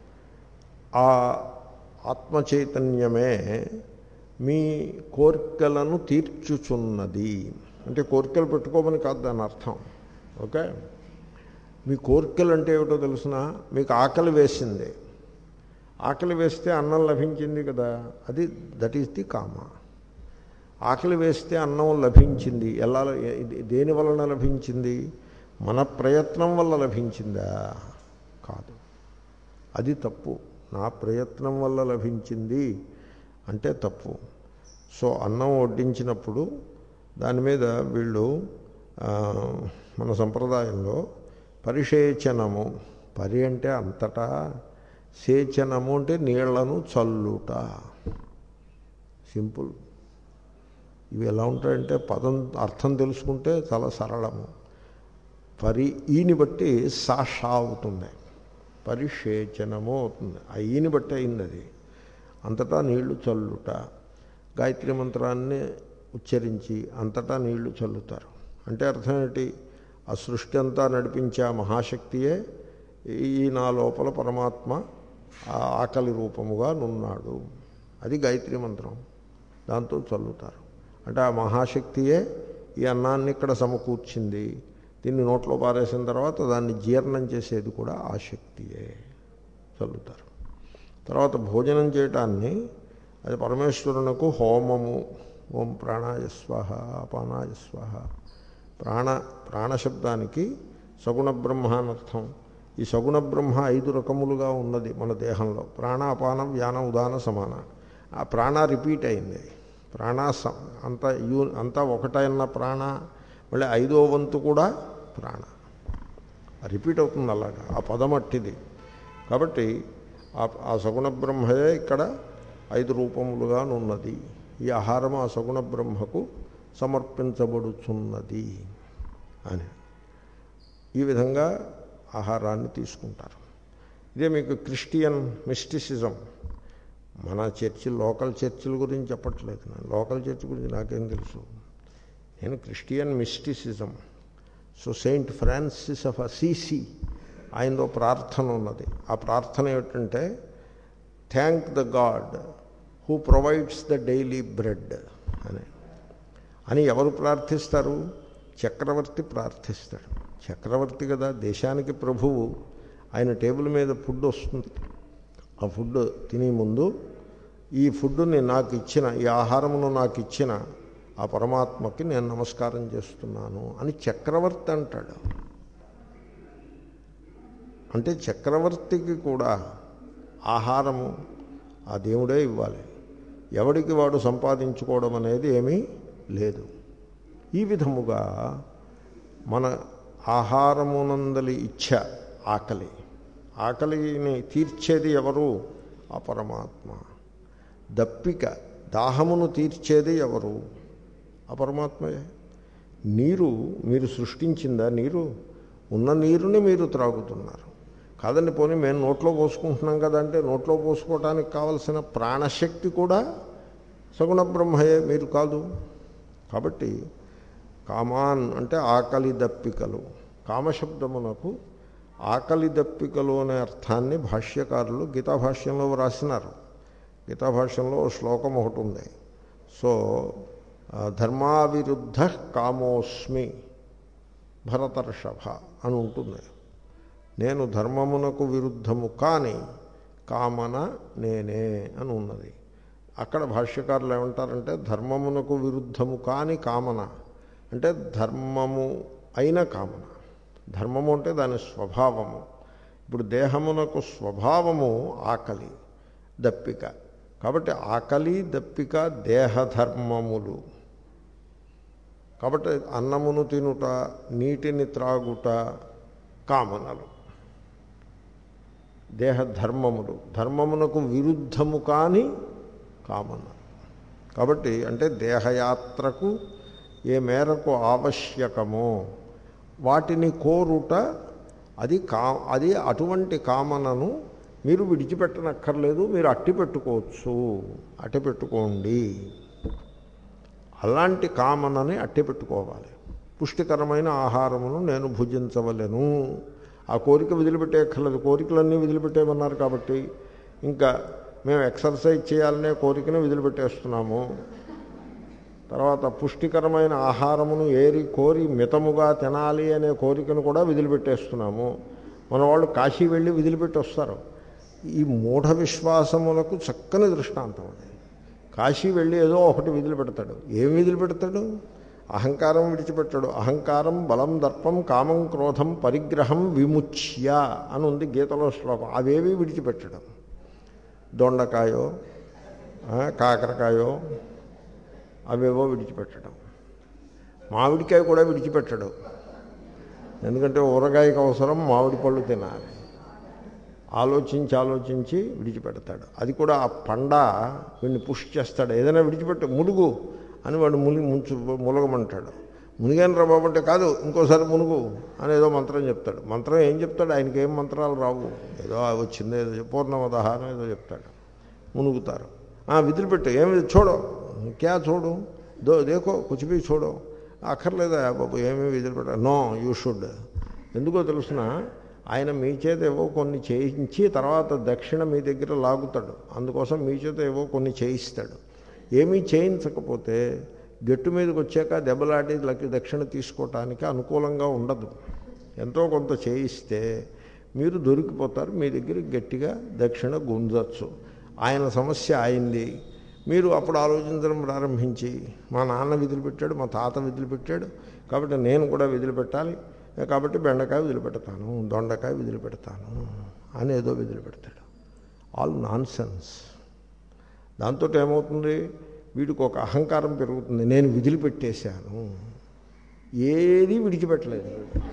ఆ ఆత్మచైతన్యమే మీ కోరికలను తీర్చుచున్నది. అంటే కోరికలు పెట్టుకోమని కాదు దాని అర్థం. ఓకే, మీ కోరికలు అంటే ఏమిటో తెలుసిన, మీకు ఆకలి వేసింది, ఆకలి వేస్తే అన్నం లభించింది కదా, అది దట్ ఈస్ ది కామ. ఆకలి వేస్తే అన్నం లభించింది, ఎలా, దేని వలన లభించింది? మన ప్రయత్నం వల్ల లభించిందా? కాదు, అది తప్పు. నా ప్రయత్నం వల్ల లభించింది అంటే తప్పు. సో అన్నం వడ్డించినప్పుడు దాని మీద వీళ్ళు మన సంప్రదాయంలో పరిషేచనము, పరి అంటే అంతటా, సేచనము అంటే నీళ్లను చల్లుట. సింపుల్. ఇవి ఎలా ఉంటాయంటే పదం అర్థం తెలుసుకుంటే చాలా సరళము. పరి ఈని బట్టి సాషా అవుతుంది, పరిషేచనము అవుతుంది. ఆ ఈని బట్టి అయింది అది. అంతటా నీళ్లు చల్లుట, గాయత్రి మంత్రాన్ని ఉచ్చరించి అంతటా నీళ్లు చల్లుతారు. అంటే అర్థం ఏంటి? ఆ సృష్టి అంతా నడిపించే ఆ మహాశక్తియే ఈ నా లోపల పరమాత్మ ఆకలి రూపముగా నున్నాడు. అది గాయత్రి మంత్రం, దాంతో చల్లుతారు. అంటే ఆ మహాశక్తియే ఈ అన్నాన్ని ఇక్కడ సమకూర్చింది, దీన్ని నోట్లో పారేసిన తర్వాత దాన్ని జీర్ణం చేసేది కూడా ఆ శక్తియే, చల్లుతారు. తర్వాత భోజనం చేయటాన్ని అది పరమేశ్వరునకు హోమము. ఓం ప్రాణాయ స్వాహ అపానాయ స్వాహ. ప్రాణ ప్రాణశబ్దానికి సగుణ బ్రహ్మ అనర్థం. ఈ సగుణ బ్రహ్మ ఐదు రకములుగా ఉన్నది మన దేహంలో. ప్రాణ, అపాన, వ్యాన, ఉదాన, సమాన. ఆ ప్రాణ రిపీట్ అయింది. ప్రాణ అంతా యూ అంతా ఒకటైన ప్రాణ, మళ్ళీ ఐదో వంతు కూడా ప్రాణ రిపీట్ అవుతుంది. అలాగా ఆ పదమట్టిది. కాబట్టి ఆ సగుణ బ్రహ్మయే ఇక్కడ ఐదు రూపములుగా ఉన్నది. ఈ ఆహారం ఆ సగుణ బ్రహ్మకు సమర్పించబడుచున్నది అని ఈ విధంగా ఆహారాన్ని తీసుకుంటారు. ఇదే మీకు క్రిస్టియన్ మిస్టిసిజం. మన చర్చి, లోకల్ చర్చిల గురించి చెప్పట్లేదు నేను. లోకల్ చర్చి గురించి నాకేం తెలుసు. నేను Christian mysticism. So Saint Francis of Assisi ఆయనతో ప్రార్థన ఉన్నది. ఆ ప్రార్థన ఏమిటంటే, thank the God who provides the daily bread అని. అని ఎవరు ప్రార్థిస్తారు? చక్రవర్తి ప్రార్థిస్తాడు. చక్రవర్తి కదా, దేశానికి ప్రభువు. ఆయన టేబుల్ మీద ఫుడ్ వస్తుంది. ఆ ఫుడ్ తినే ముందు ఈ ఫుడ్ని నాకు ఇచ్చిన, ఈ ఆహారమును నాకు ఇచ్చిన ఆ పరమాత్మకి నేను నమస్కారం చేస్తున్నాను అని చక్రవర్తి అంటాడు. అంటే చక్రవర్తికి కూడా ఆహారము ఆ దేవుడే ఇవ్వాలి. ఎవడికి వాడు సంపాదించుకోవడం అనేది ఏమీ లేదు. ఈ విధముగా మన ఆహారమునందలి ఇచ్ఛ, ఆకలి, ఆకలిని తీర్చేది ఎవరు? ఆ పరమాత్మ. దప్పిక, దాహమును తీర్చేది ఎవరు? ఆ పరమాత్మయే. నీరు మీరు సృష్టించిందా? నీరు ఉన్న నీరుని మీరు త్రాగుతున్నారు కాదండి. పోనీ మేము నోట్లో పోసుకుంటున్నాం కదంటే, నోట్లో పోసుకోవటానికి కావలసిన ప్రాణశక్తి కూడా సగుణ బ్రహ్మయే, మీరు కాదు. కాబట్టి కామాన్ అంటే ఆకలి దప్పికలు. కామశబ్దమునకు ఆకలి దప్పికలు అనే అర్థాన్ని భాష్యకారులు గీతాభాష్యంలో వ్రాసినారు. గీతాభాష్యంలో శ్లోకం ఒకటి ఉంది. సో ధర్మావిరుద్ధ కామోస్మి భరతర్షభ అని ఉంటుంది. నేను ధర్మమునకు విరుద్ధము కాని కామన నేనే అని ఉన్నది. అక్కడ భాష్యకారులు ఏమంటారంటే ధర్మమునకు విరుద్ధము కాని కామన అంటే ధర్మము అయిన కామన. ధర్మము అంటే దాని స్వభావము. ఇప్పుడు దేహమునకు స్వభావము ఆకలి దప్పిక. కాబట్టి ఆకలి దప్పిక దేహధర్మములు. కాబట్టి అన్నమును తినుట, నీటిని త్రాగుట కామనలు, దేహధర్మములు. ధర్మమునకు విరుద్ధము కాని కామన. కాబట్టి అంటే దేహయాత్రకు ఏ మేరకు ఆవశ్యకమో వాటిని కోరుట అది కా అది అటువంటి కామనను మీరు విడిచిపెట్టనక్కర్లేదు, మీరు అట్టి పెట్టుకోవచ్చు, అట్టి పెట్టుకోండి. అలాంటి కామనని అట్టి పెట్టుకోవాలి. పుష్టికరమైన ఆహారమును నేను భుజించవలెను, ఆ కోరిక వదిలిపెట్టేయక్కర్లేదు. కోరికలన్నీ వదిలిపెట్టేయమన్నారు కాబట్టి ఇంకా మేము ఎక్సర్సైజ్ చేయాలనే కోరికను వదిలిపెట్టేస్తున్నాము. తర్వాత పుష్టికరమైన ఆహారమును ఏరి కోరి మితముగా తినాలి అనే కోరికను కూడా వదిలిపెట్టేస్తున్నాము. మన వాళ్ళు కాశీ వెళ్ళి వదిలిపెట్టి వస్తారు. ఈ మూఢ విశ్వాసములకు చక్కని దృష్టాంతం అది. కాశీ వెళ్ళి ఏదో ఒకటి వదిలిపెడతాడు. ఏం వదిలిపెడతాడు? అహంకారం విడిచిపెట్టాడు. అహంకారం, బలం, దర్పం, కామం, క్రోధం, పరిగ్రహం విముచ్య అని ఉంది గీతలో శ్లోకం. అవేవి విడిచిపెట్టడం. దొండకాయో కాకరకాయో అవేవో విడిచిపెట్టడం. మామిడికాయ కూడా విడిచిపెట్టడం. ఎందుకంటే ఊరగాయకు అవసరం మామిడి పళ్ళు తినాలి. ఆలోచించి ఆలోచించి విడిచిపెడతాడు. అది కూడా ఆ పండ వీడిని పుష్ చేస్తాడు. ఏదైనా విడిచిపెట్టు, ములుగు అని వాడు మునిగి ముంచు ములగమంటాడు. మునిగాను రా బాబు అంటే కాదు, ఇంకోసారి మునుగు అని ఏదో మంత్రం చెప్తాడు. మంత్రం ఏం చెప్తాడు? ఆయనకి ఏం మంత్రాలు రావు. ఏదో వచ్చిందో ఏదో పూర్ణమదహారం ఏదో చెప్తాడు. మునుగుతారు. విదిలిపెట్టు, ఏమి చూడు, క్యా చూడు, దో దేకో కుచిపి చూడు, అక్కర్లేదా బాబు ఏమీ వదిలిపెట్ట. No you should. ఎందుకో తెలుసిన, ఆయన మీ చేత ఏవో కొన్ని చేయించి తర్వాత దక్షిణ మీ దగ్గర లాగుతాడు. అందుకోసం మీ చేత ఏవో కొన్ని చేయిస్తాడు. ఏమీ చేయించకపోతే గట్టు మీదకి వచ్చాక దెబ్బలాడి దక్షిణ తీసుకోవటానికి అనుకూలంగా ఉండదు. ఎంతో కొంత చేయిస్తే మీరు దొరికిపోతారు. మీ దగ్గర గట్టిగా దక్షిణ గుంజచ్చు. ఆయన సమస్య అయింది. మీరు అప్పుడు ఆలోచించడం ప్రారంభించి మా నాన్న విధులు పెట్టాడు, మా తాత విధులు పెట్టాడు, కాబట్టి నేను కూడా విధులు పెట్టాలి, కాబట్టి బెండకాయ వదిలిపెడతాను, దొండకాయ వదిలిపెడతాను అని ఏదో విధులు పెడతాడు. All nonsense. దాంతో ఏమవుతుంది? వీడికి ఒక అహంకారం పెరుగుతుంది. నేను విధులు పెట్టేశాను, ఏది విడిచిపెట్టలేదు.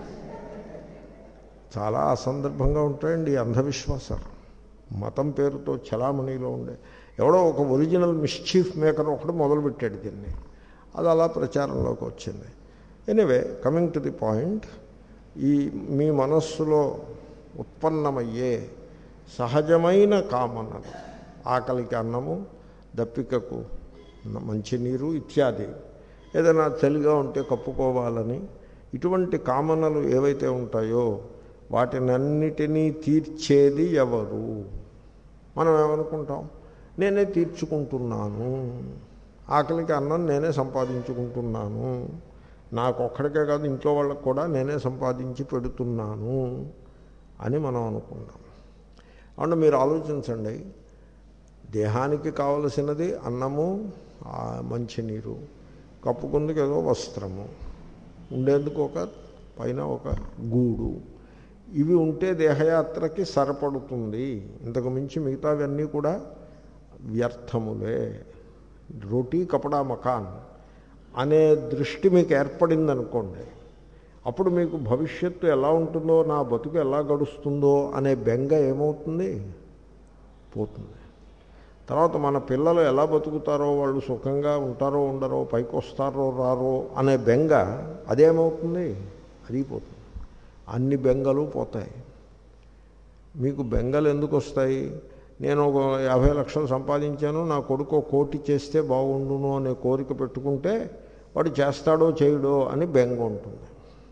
చాలా అసందర్భంగా ఉంటాయండి అంధవిశ్వాసాలు. మతం పేరుతో చలామణిలో ఉండే ఎవడో ఒక ఒరిజినల్ మిస్చీఫ్ మేకర్ ఒకటి మొదలుపెట్టాడు దీన్ని. అది అలా ప్రచారంలోకి వచ్చింది. Anyway, coming to the point, ఈ మీ మనస్సులో ఉత్పన్నమయ్యే సహజమైన కామనలు, ఆకలికి అన్నము, దప్పికకు మంచినీరు ఇత్యాది, ఏదైనా చలిగా ఉంటే కప్పుకోవాలని, ఇటువంటి కామనలు ఏవైతే ఉంటాయో వాటినన్నిటినీ తీర్చేది ఎవరు? మనం ఏమనుకుంటాం? నేనే తీర్చుకుంటున్నాను, ఆకలికి అన్నం నేనే సంపాదించుకుంటున్నాను, నాకొక్కడికే కాదు ఇంట్లో వాళ్ళకు కూడా నేనే సంపాదించి పెడుతున్నాను అని మనం అనుకుంటాం. అవును, మీరు ఆలోచించండి. దేహానికి కావలసినది అన్నము, మంచినీరు, కప్పుకుందుకు ఏదో వస్త్రము, ఉండేందుకు ఒక పైన ఒక గూడు, ఇవి ఉంటే దేహయాత్రకి సరిపడుతుంది. ఇంతకు మించి మిగతావన్నీ కూడా వ్యర్థములే. రోటీ కపడా మకాన్ అనే దృష్టి మీకు ఏర్పడిందనుకోండి, అప్పుడు మీకు భవిష్యత్తు ఎలా ఉంటుందో, నా బతుకు ఎలా గడుస్తుందో అనే బెంగ ఏమవుతుంది? పోతుంది. తర్వాత మన పిల్లలు ఎలా బతుకుతారో, వాళ్ళు సుఖంగా ఉంటారో ఉండరో, పైకి వస్తారో రారో అనే బెంగ అదేమవుతుంది? అది పోతుంది. అన్ని బెంగలు పోతాయి. మీకు బెంగలు ఎందుకు వస్తాయి? నేను ఒక యాభై లక్షలు సంపాదించాను, నా కొడుకు కోటి చేస్తే బాగుండును అనే కోరిక పెట్టుకుంటే వాడు చేస్తాడో చేయడో అని బెంగ ఉంటుంది.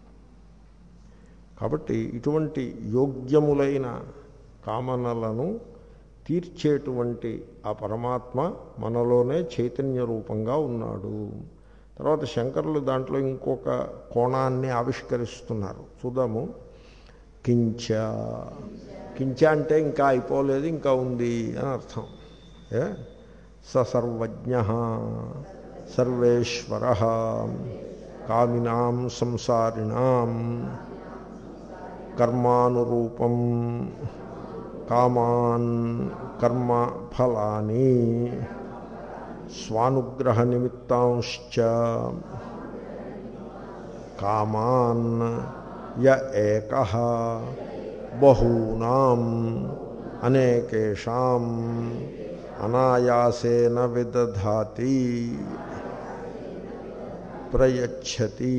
కాబట్టి ఇటువంటి యోగ్యములైన కామనలను తీర్చేటువంటి ఆ పరమాత్మ మనలోనే చైతన్య రూపంగా ఉన్నాడు. తర్వాత శంకరులు దాంట్లో ఇంకొక కోణాన్ని ఆవిష్కరిస్తున్నారు, చూద్దాము. కించ కించ అంటే ఇంకా అయిపోలేదు, ఇంకా ఉంది అని అర్థం. ఏ స సర్వజ్ఞ సర్వేశ్వర కామినాం సంసారిణాం కర్మానురూపం కామాన్ కర్మ ఫలాని స్వానుగ్రహ నిమిత్తాంశ్చ కామాన్ య ఏకః బహూనాం అనేకేషాం అనాయాసేన విదధాతి ప్రయచ్చతి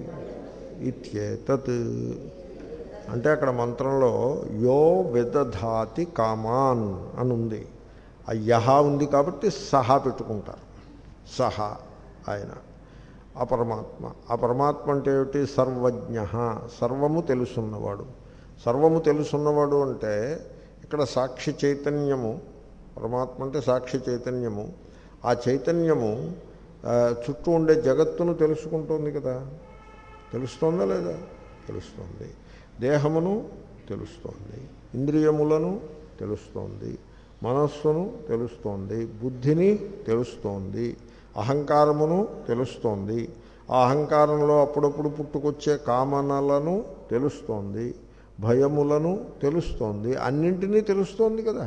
ఇత్యేతత్. అంటే అక్కడ మంత్రంలో యో విదధాతి కామాన్ అని ఉంది. ఆ యహ ఉంది కాబట్టి సహా పెట్టుకుంటారు. సహా ఆయన ఆ పరమాత్మ. ఆ పరమాత్మ అంటే ఏమిటి? సర్వజ్ఞ, సర్వము తెలుసున్నవాడు. సర్వము తెలుసున్నవాడు అంటే ఇక్కడ సాక్షి చైతన్యము, పరమాత్మ అంటే సాక్షి చైతన్యము. ఆ చైతన్యము చుట్టూ ఉండే జగత్తును తెలుసుకుంటోంది కదా. తెలుస్తోందా లేదా? తెలుస్తోంది. దేహమును తెలుస్తోంది, ఇంద్రియములను తెలుస్తోంది, మనస్సును తెలుస్తోంది, బుద్ధిని తెలుస్తోంది, అహంకారమును తెలుస్తోంది. ఆ అహంకారంలో అప్పుడప్పుడు పుట్టుకొచ్చే కామనలను తెలుస్తోంది, భయములను తెలుస్తోంది, అన్నింటినీ తెలుస్తోంది కదా.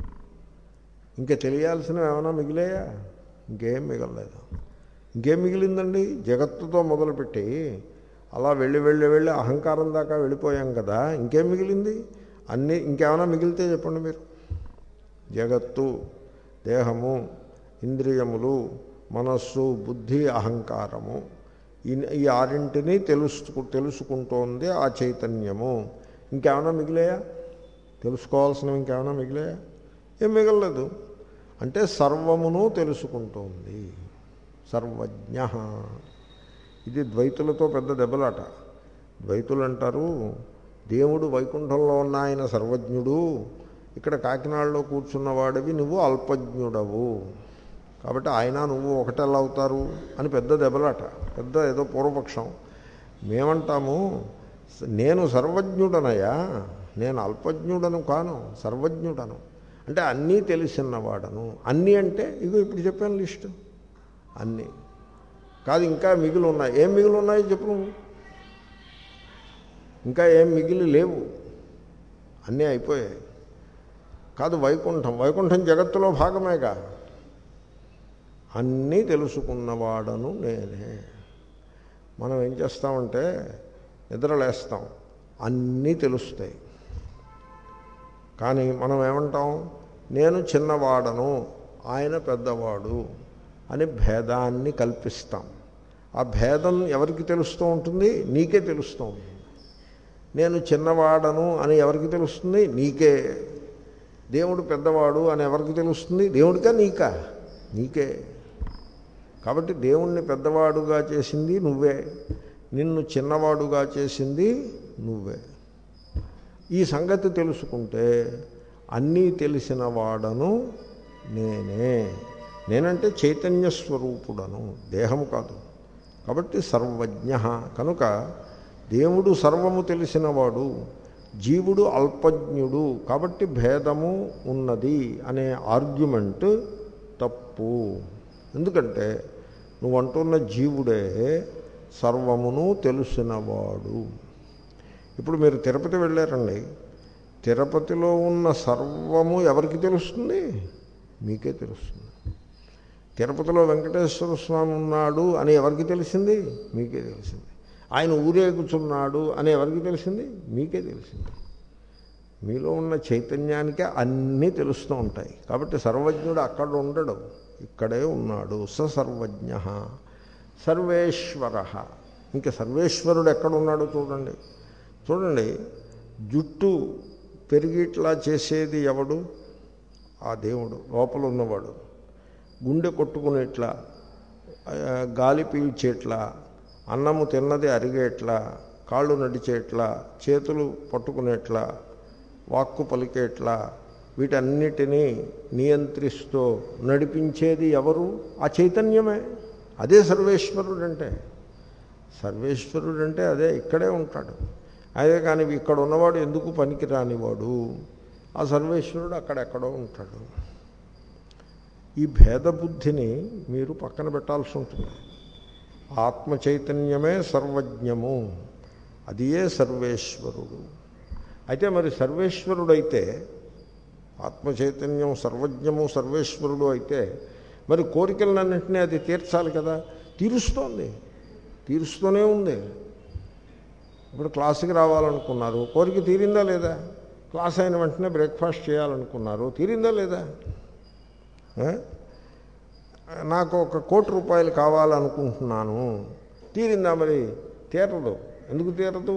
ఇంకా తెలియాల్సినవి ఏమైనా మిగిలాయా? ఇంకేం మిగలలేదు. ఇంకేం మిగిలిందండి? జగత్తుతో మొదలుపెట్టి అలా వెళ్ళి వెళ్ళి వెళ్ళి అహంకారం దాకా వెళ్ళిపోయాం కదా. ఇంకేం మిగిలింది? అన్నీ ఇంకేమైనా మిగిలితే చెప్పండి మీరు. జగత్తు, దేహము, ఇంద్రియములు, మనస్సు, బుద్ధి, అహంకారము, ఈ ఈ ఆరింటిని తెలుసు తెలుసుకుంటోంది ఆ చైతన్యము. ఇంకేమైనా మిగిలాయా? తెలుసుకోవాల్సినవి ఇంకేమైనా మిగిలాయా? ఏం మిగలలేదు. అంటే సర్వమును తెలుసుకుంటోంది. సర్వజ్ఞ. ఇది ద్వైతులతో పెద్ద దెబ్బలాట. ద్వైతులు అంటారు దేవుడు వైకుంఠంలో ఉన్న ఆయన సర్వజ్ఞుడు, ఇక్కడ కాకినాడలో కూర్చున్నవాడివి నువ్వు అల్పజ్ఞుడవు, కాబట్టి ఆయన నువ్వు ఒకటెలా అవుతారు అని పెద్ద దెబ్బలాట, పెద్ద ఏదో పూర్వపక్షం. మేమంటాము నేను సర్వజ్ఞుడనయ్యా, నేను అల్పజ్ఞుడను కాను, సర్వజ్ఞుడను. అంటే అన్నీ తెలిసినవాడను. అన్నీ అంటే ఇగో ఇప్పుడు చెప్పాను లిస్టు. అన్నీ కాదు, ఇంకా మిగిలి ఉన్నాయి. ఏం మిగిలి ఉన్నాయి చెప్పు నువ్వు. ఇంకా ఏం మిగిలి లేవు, అన్నీ అయిపోయాయి. కాదు వైకుంఠం, వైకుంఠం జగత్తులో భాగమేగా. అన్నీ తెలుసుకున్నవాడను నేనే. మనం ఏం చేస్తామంటే నిద్రలేస్తాం, అన్నీ తెలుస్తాయి. కానీ మనం ఏమంటాం? నేను చిన్నవాడను, ఆయన పెద్దవాడు అని భేదాన్ని కల్పిస్తాం. ఆ భేదం ఎవరికి తెలుస్తూ ఉంటుంది? నీకే తెలుస్తూ ఉంటుంది. నేను చిన్నవాడను అని ఎవరికి తెలుస్తుంది? నీకే. దేవుడు పెద్దవాడు అని ఎవరికి తెలుస్తుంది? దేవుడికా నీకా? నీకే. కాబట్టి దేవుణ్ణి పెద్దవాడుగా చేసింది నువ్వే, నిన్ను చిన్నవాడుగా చేసింది నువ్వే. ఈ సంగతి తెలుసుకుంటే అన్నీ తెలిసిన వాడను నేనే. నేనంటే చైతన్య స్వరూపుడను, దేహము కాదు. కాబట్టి సర్వజ్ఞ. కనుక దేవుడు సర్వము తెలిసినవాడు, జీవుడు అల్పజ్ఞుడు, కాబట్టి భేదము ఉన్నది అనే ఆర్గ్యుమెంట్ తప్పు. ఎందుకంటే నువ్వు అంటున్న జీవుడే సర్వమును తెలిసినవాడు. ఇప్పుడు మీరు తిరుపతి వెళ్ళారండి, తిరుపతిలో ఉన్న సర్వము ఎవరికి తెలుస్తుంది? మీకే తెలుస్తుంది. తిరుపతిలో వెంకటేశ్వర స్వామి ఉన్నాడు అని ఎవరికి తెలిసింది? మీకే తెలిసింది. ఆయన ఊరేగుచున్నాడు అని ఎవరికి తెలిసింది? మీకే తెలిసింది. మీలో ఉన్న చైతన్యానికే అన్నీ తెలుస్తూ ఉంటాయి. కాబట్టి సర్వజ్ఞుడు అక్కడ ఉండడు, ఇక్కడే ఉన్నాడు. స సర్వజ్ఞ సర్వేశ్వర. ఇంకా సర్వేశ్వరుడు ఎక్కడున్నాడో చూడండి. చూడండి, జుట్టు పెరిగిట్లా చేసేది ఎవడు? ఆ దేవుడు, లోపల ఉన్నవాడు. గుండె కొట్టుకునేట్లా, గాలి పీల్చేట్లా, అన్నము తిన్నది అరిగేట్లా, కాళ్ళు నడిచేట్లా, చేతులు పట్టుకునేట్లా, వాక్కు పలికేట్లా, వీటన్నిటినీ నియంత్రిస్తూ నడిపించేది ఎవరు? ఆ చైతన్యమే. అదే సర్వేశ్వరుడు అంటే. సర్వేశ్వరుడు అంటే అదే, ఇక్కడే ఉంటాడు. అదే కానీ ఇక్కడ ఉన్నవాడు ఎందుకు పనికిరానివాడు, ఆ సర్వేశ్వరుడు అక్కడెక్కడో ఉంటాడు. ఈ భేదబుద్ధిని మీరు పక్కన పెట్టాల్సి ఉంటుంది. ఆత్మ చైతన్యమే సర్వజ్ఞము, అదియే సర్వేశ్వరుడు. అయితే మరి సర్వేశ్వరుడైతే, ఆత్మ చైతన్యం సర్వజ్ఞము సర్వేశ్వరుడు అయితే మరి కోరికలన్నింటినీ అది తీర్చాలి కదా. తీరుస్తోంది, తీరుస్తూనే ఉంది. ఇప్పుడు క్లాసుకి రావాలనుకున్నారు, కోరిక తీరిందా లేదా? క్లాస్ అయిన వెంటనే బ్రేక్ఫాస్ట్ చేయాలనుకున్నారు, తీరిందా లేదా? నాకు ఒక కోటి రూపాయలు కావాలనుకుంటున్నాను, తీరిందా? మరి తీరదు. ఎందుకు తీరదు?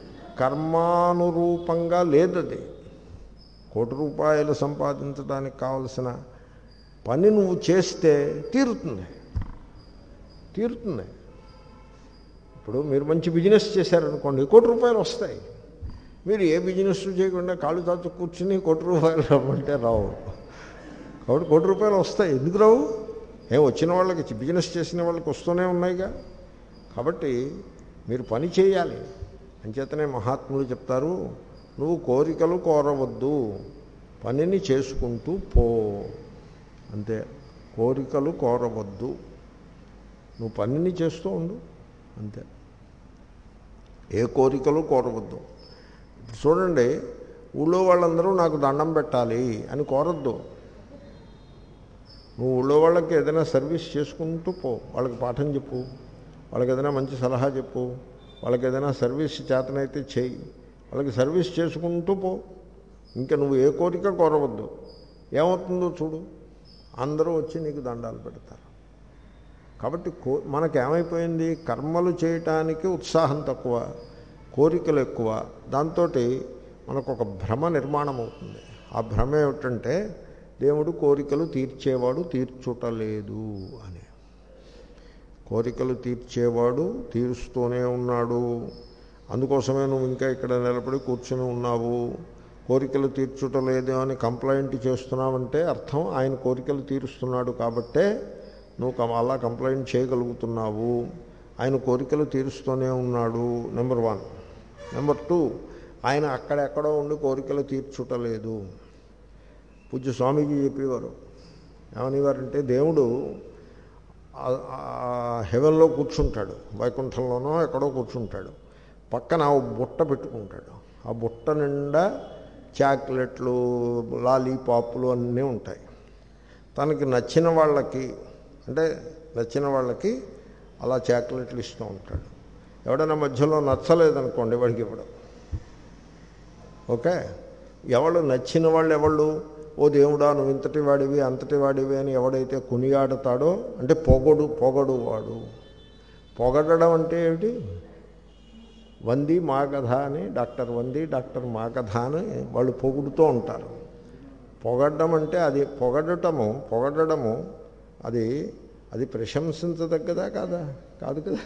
కర్మానురూపంగా లేదది. కోటి రూపాయలు సంపాదించడానికి కావలసిన పని నువ్వు చేస్తే తీరుతుంది, తీరుతుంది. ఇప్పుడు మీరు మంచి బిజినెస్ చేశారనుకోండి, కోటి రూపాయలు వస్తాయి. మీరు ఏ బిజినెస్ చేయకుండా కాళ్ళు తాచు కూర్చుని కోటి రూపాయలు రమ్మంటే రావు. కాబట్టి కోటి రూపాయలు వస్తాయి. ఎందుకు రావు? ఏం వచ్చిన వాళ్ళకి, బిజినెస్ చేసిన వాళ్ళకి వస్తూనే ఉన్నాయిగా. కాబట్టి మీరు పని చేయాలి. అంచేతనే మహాత్ములు చెప్తారు, నువ్వు కోరికలు కోరవద్దు, పనిని చేసుకుంటూ పో. అంతే, కోరికలు కోరవద్దు, నువ్వు పనిని చేస్తూ ఉండు, అంతే. ఏ కోరికలు కోరవద్దు. చూడండి, ఊళ్ళో వాళ్ళందరూ నాకు దండం పెట్టాలి అని కోరద్దు. నువ్వు ఊళ్ళో వాళ్ళకి ఏదైనా సర్వీస్ చేసుకుంటూ పో. వాళ్ళకి పాఠం చెప్పు, వాళ్ళకి ఏదైనా మంచి సలహా చెప్పు, వాళ్ళకి ఏదైనా సర్వీస్ చేతనైతే చేయి, వాళ్ళకి సర్వీస్ చేసుకుంటూ పో. ఇంకా నువ్వు ఏ కోరిక కోరవద్దు. ఏమవుతుందో చూడు, అందరూ వచ్చి నీకు దండాలు పెడతారు. కాబట్టి కో మనకేమైపోయింది, కర్మలు చేయటానికి ఉత్సాహం తక్కువ, కోరికలు ఎక్కువ. దాంతో మనకు ఒక భ్రమ నిర్మాణం అవుతుంది. ఆ భ్రమ ఏమిటంటే దేవుడు కోరికలు తీర్చేవాడు తీర్చుటలేదు అని. కోరికలు తీర్చేవాడు తీరుస్తూనే ఉన్నాడు, అందుకోసమే నువ్వు ఇంకా ఇక్కడ నిలబడి కూర్చుని ఉన్నావు. కోరికలు తీర్చుటలేదు అని కంప్లైంట్ చేస్తున్నావంటే అర్థం ఆయన కోరికలు తీరుస్తున్నాడు కాబట్టే నువ్వు అలా కంప్లైంట్ చేయగలుగుతున్నావు. ఆయన కోరికలు తీరుస్తూనే ఉన్నాడు, నెంబర్ వన్. నెంబర్ టూ, ఆయన అక్కడెక్కడో ఉండి కోరికలు తీర్చుటలేదు. పూజ్య స్వామీజీ చెప్పేవారు, ఏమనేవారంటే దేవుడు హెవెన్లో కూర్చుంటాడు, వైకుంఠంలోనో ఎక్కడో కూర్చుంటాడు. పక్కన ఓ బుట్ట పెట్టుకుంటాడు. ఆ బుట్ట నిండా చాక్లెట్లు, లాలీపాపులు అన్నీ ఉంటాయి. తనకి నచ్చిన వాళ్ళకి, అంటే నచ్చిన వాళ్ళకి అలా చాక్లెట్లు ఇస్తూ ఉంటాడు. ఎవడైనా మధ్యలో నచ్చలేదనుకోండి వాడికి ఇవ్వడం. ఓకే, ఎవడు నచ్చిన వాళ్ళు ఎవళ్ళు, ఓ దేవుడా నువ్వు ఇంతటి వాడివి అంతటి వాడివి అని ఎవడైతే కొనియాడతాడో, అంటే పొగడు పొగడు వాడు. పొగడడం అంటే ఏమిటి? వంది మాగధ అని, డాక్టర్ వంది డాక్టర్ మాగధ అని వాళ్ళు పొగుడుతూ ఉంటారు. పొగడ్డం అంటే అది పొగడటము, పొగడము అది అది ప్రశంసించదగ్గదా కాదా? కాదు కదా.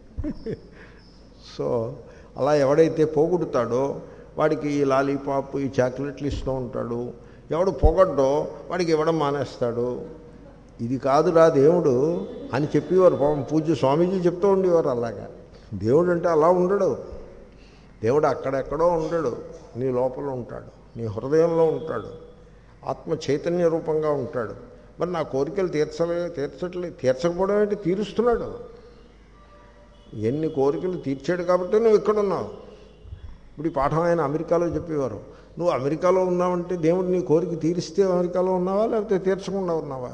సో అలా ఎవడైతే పోగొడతాడో వాడికి ఈ లాలీపాప్, ఈ చాక్లెట్లు ఇస్తూ ఉంటాడు. ఎవడు పొగడ్డో వాడికి ఇవ్వడం మానేస్తాడు. ఇది కాదురా దేవుడు అని చెప్పేవారు పాపం పూజ్య స్వామీజీ చెప్తూ ఉండేవారు. అలాగా దేవుడు అంటే అలా ఉండడు. దేవుడు అక్కడెక్కడో ఉండడు, నీ లోపల ఉంటాడు, నీ హృదయంలో ఉంటాడు, ఆత్మ చైతన్య రూపంగా ఉంటాడు. మరి నా కోరికలు తీర్చలే తీర్చట్లే తీర్చకపోవడం ఏంటి? తీరుస్తున్నాడు. ఎన్ని కోరికలు తీర్చాడు కాబట్టి నువ్వు ఇక్కడ ఉన్నావు. ఇప్పుడు ఈ పాఠం ఆయన అమెరికాలో చెప్పేవారు. నువ్వు అమెరికాలో ఉన్నావంటే దేవుడు నీ కోరిక తీరిస్తే అమెరికాలో ఉన్నావా, లేకపోతే తీర్చకుండా ఉన్నావా?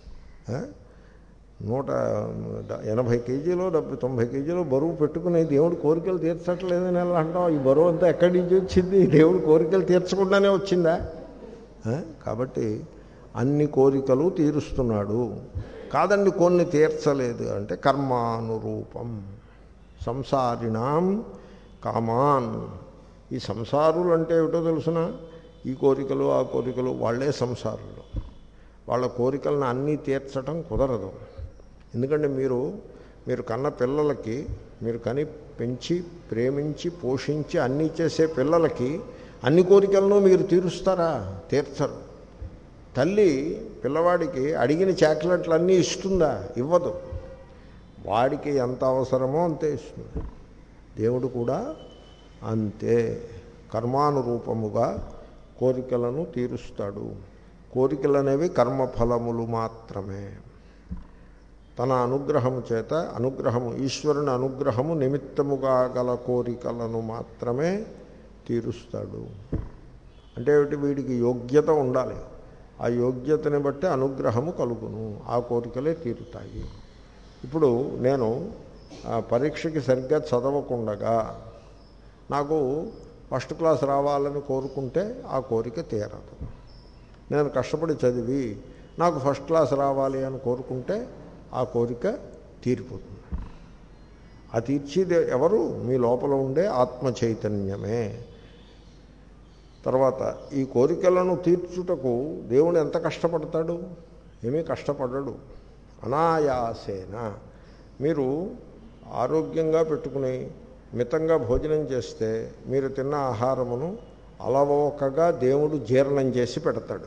నూట ఎనభై కేజీలో డెబ్బై తొంభై కేజీలో బరువు పెట్టుకుని దేవుడు కోరికలు తీర్చట్లేదని ఎలా అంటావు? ఈ బరువు అంతా ఎక్కడి నుంచి వచ్చింది? దేవుడు కోరికలు తీర్చకుండానే వచ్చిందా? కాబట్టి అన్ని కోరికలు తీరుస్తున్నాడు. కాదండి కొన్ని తీర్చలేదు అంటే కర్మానురూపం. సంసారిణాం కామాన్. ఈ సంసారులు అంటే ఏమిటో తెలుసిన? ఈ కోరికలు ఆ కోరికలు, వాళ్ళే సంసారులు. వాళ్ళ కోరికలను అన్నీ తీర్చడం కుదరదు. ఎందుకంటే మీరు మీరు కన్న పిల్లలకి, మీరు కని పెంచి ప్రేమించి పోషించి అన్నీ చేసే పిల్లలకి అన్ని కోరికలను మీరు తీరుస్తారా? తీర్చరు. తల్లి పిల్లవాడికి అడిగిన చాక్లెట్లు అన్నీ ఇస్తుందా? ఇవ్వదు. వాడికి ఎంత అవసరమో అంతే ఇస్తుంది. దేవుడు కూడా అంతే కర్మానురూపముగా కోరికలను తీరుస్తాడు. కోరికలు అనేవి కర్మఫలములు మాత్రమే. తన అనుగ్రహము చేత, అనుగ్రహము ఈశ్వరుని అనుగ్రహము నిమిత్తముగా గల కోరికలను మాత్రమే తీరుస్తాడు. అంటే ఏమిటి? వీడికి యోగ్యత ఉండాలి. ఆ యోగ్యతని బట్టి అనుగ్రహము కలుగును, ఆ కోరికలే తీరుతాయి. ఇప్పుడు నేను పరీక్షకి సరిగ్గా చదవకుండగా నాకు ఫస్ట్ క్లాస్ రావాలని కోరుకుంటే ఆ కోరిక తీరదు. నేను కష్టపడి చదివి నాకు ఫస్ట్ క్లాస్ రావాలి అని కోరుకుంటే ఆ కోరిక తీరిపోతుంది. ఆ తీర్చేది ఎవరు? మీ లోపల ఉండే ఆత్మ చైతన్యమే. తర్వాత ఈ కోరికలను తీర్చుటకు దేవుడు ఎంత కష్టపడతాడు? ఏమీ కష్టపడడు. అనాయాసేన మీరు ఆరోగ్యంగా పెట్టుకుని మితంగా భోజనం చేస్తే మీరు తిన్న ఆహారమును అలవోకగా దేవుడు జీర్ణం చేసి పెడతాడు.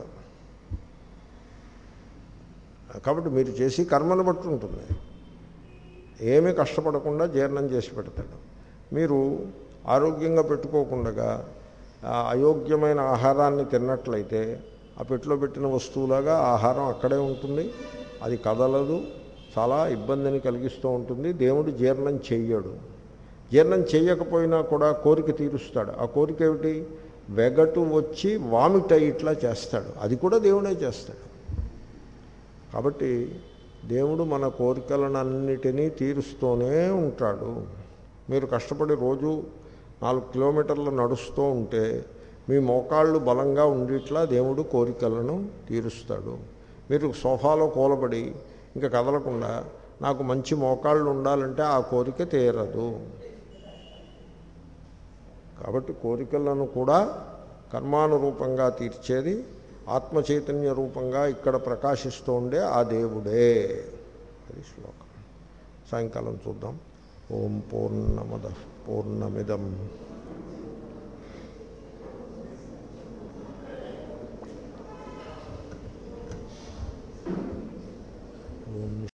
కాబట్టి మీరు చేసి కర్మను బట్టి ఉంటుంది. ఏమీ కష్టపడకుండా జీర్ణం చేసి పెడతాడు. మీరు ఆరోగ్యంగా పెట్టుకోకుండా అయోగ్యమైన ఆహారాన్ని తిన్నట్లయితే ఆ పెట్టిలో పెట్టిన వస్తువులాగా ఆహారం అక్కడే ఉంటుంది, అది కదలదు, చాలా ఇబ్బందిని కలిగిస్తూ ఉంటుంది. దేవుడు జీర్ణం చెయ్యడు. జీర్ణం చెయ్యకపోయినా కూడా కోరిక తీరుస్తాడు. ఆ కోరిక ఏమిటి? వెగటు వచ్చి వామిట్ అయ్యిట్లా చేస్తాడు. అది కూడా దేవుడే చేస్తాడు. కాబట్టి దేవుడు మన కోరికలనన్నిటినీ తీరుస్తూనే ఉంటాడు. మీరు కష్టపడి రోజు నాలుగు కిలోమీటర్లు నడుస్తూ ఉంటే మీ మోకాళ్ళు బలంగా ఉండేట్లా దేవుడు కోరికలను తీరుస్తాడు. మీరు సోఫాలో కూలబడి ఇంకా కదలకుండా నాకు మంచి మోకాళ్ళు ఉండాలంటే ఆ కోరిక తీరదు. కాబట్టి కోరికలను కూడా కర్మానురూపంగా తీర్చేది ఆత్మచైతన్య రూపంగా ఇక్కడ ప్రకాశిస్తూ ఉండే ఆ దేవుడే. అది శ్లోకం. సాయంకాలం చూద్దాం. ఓం పూర్ణమద పూర్ణమిదం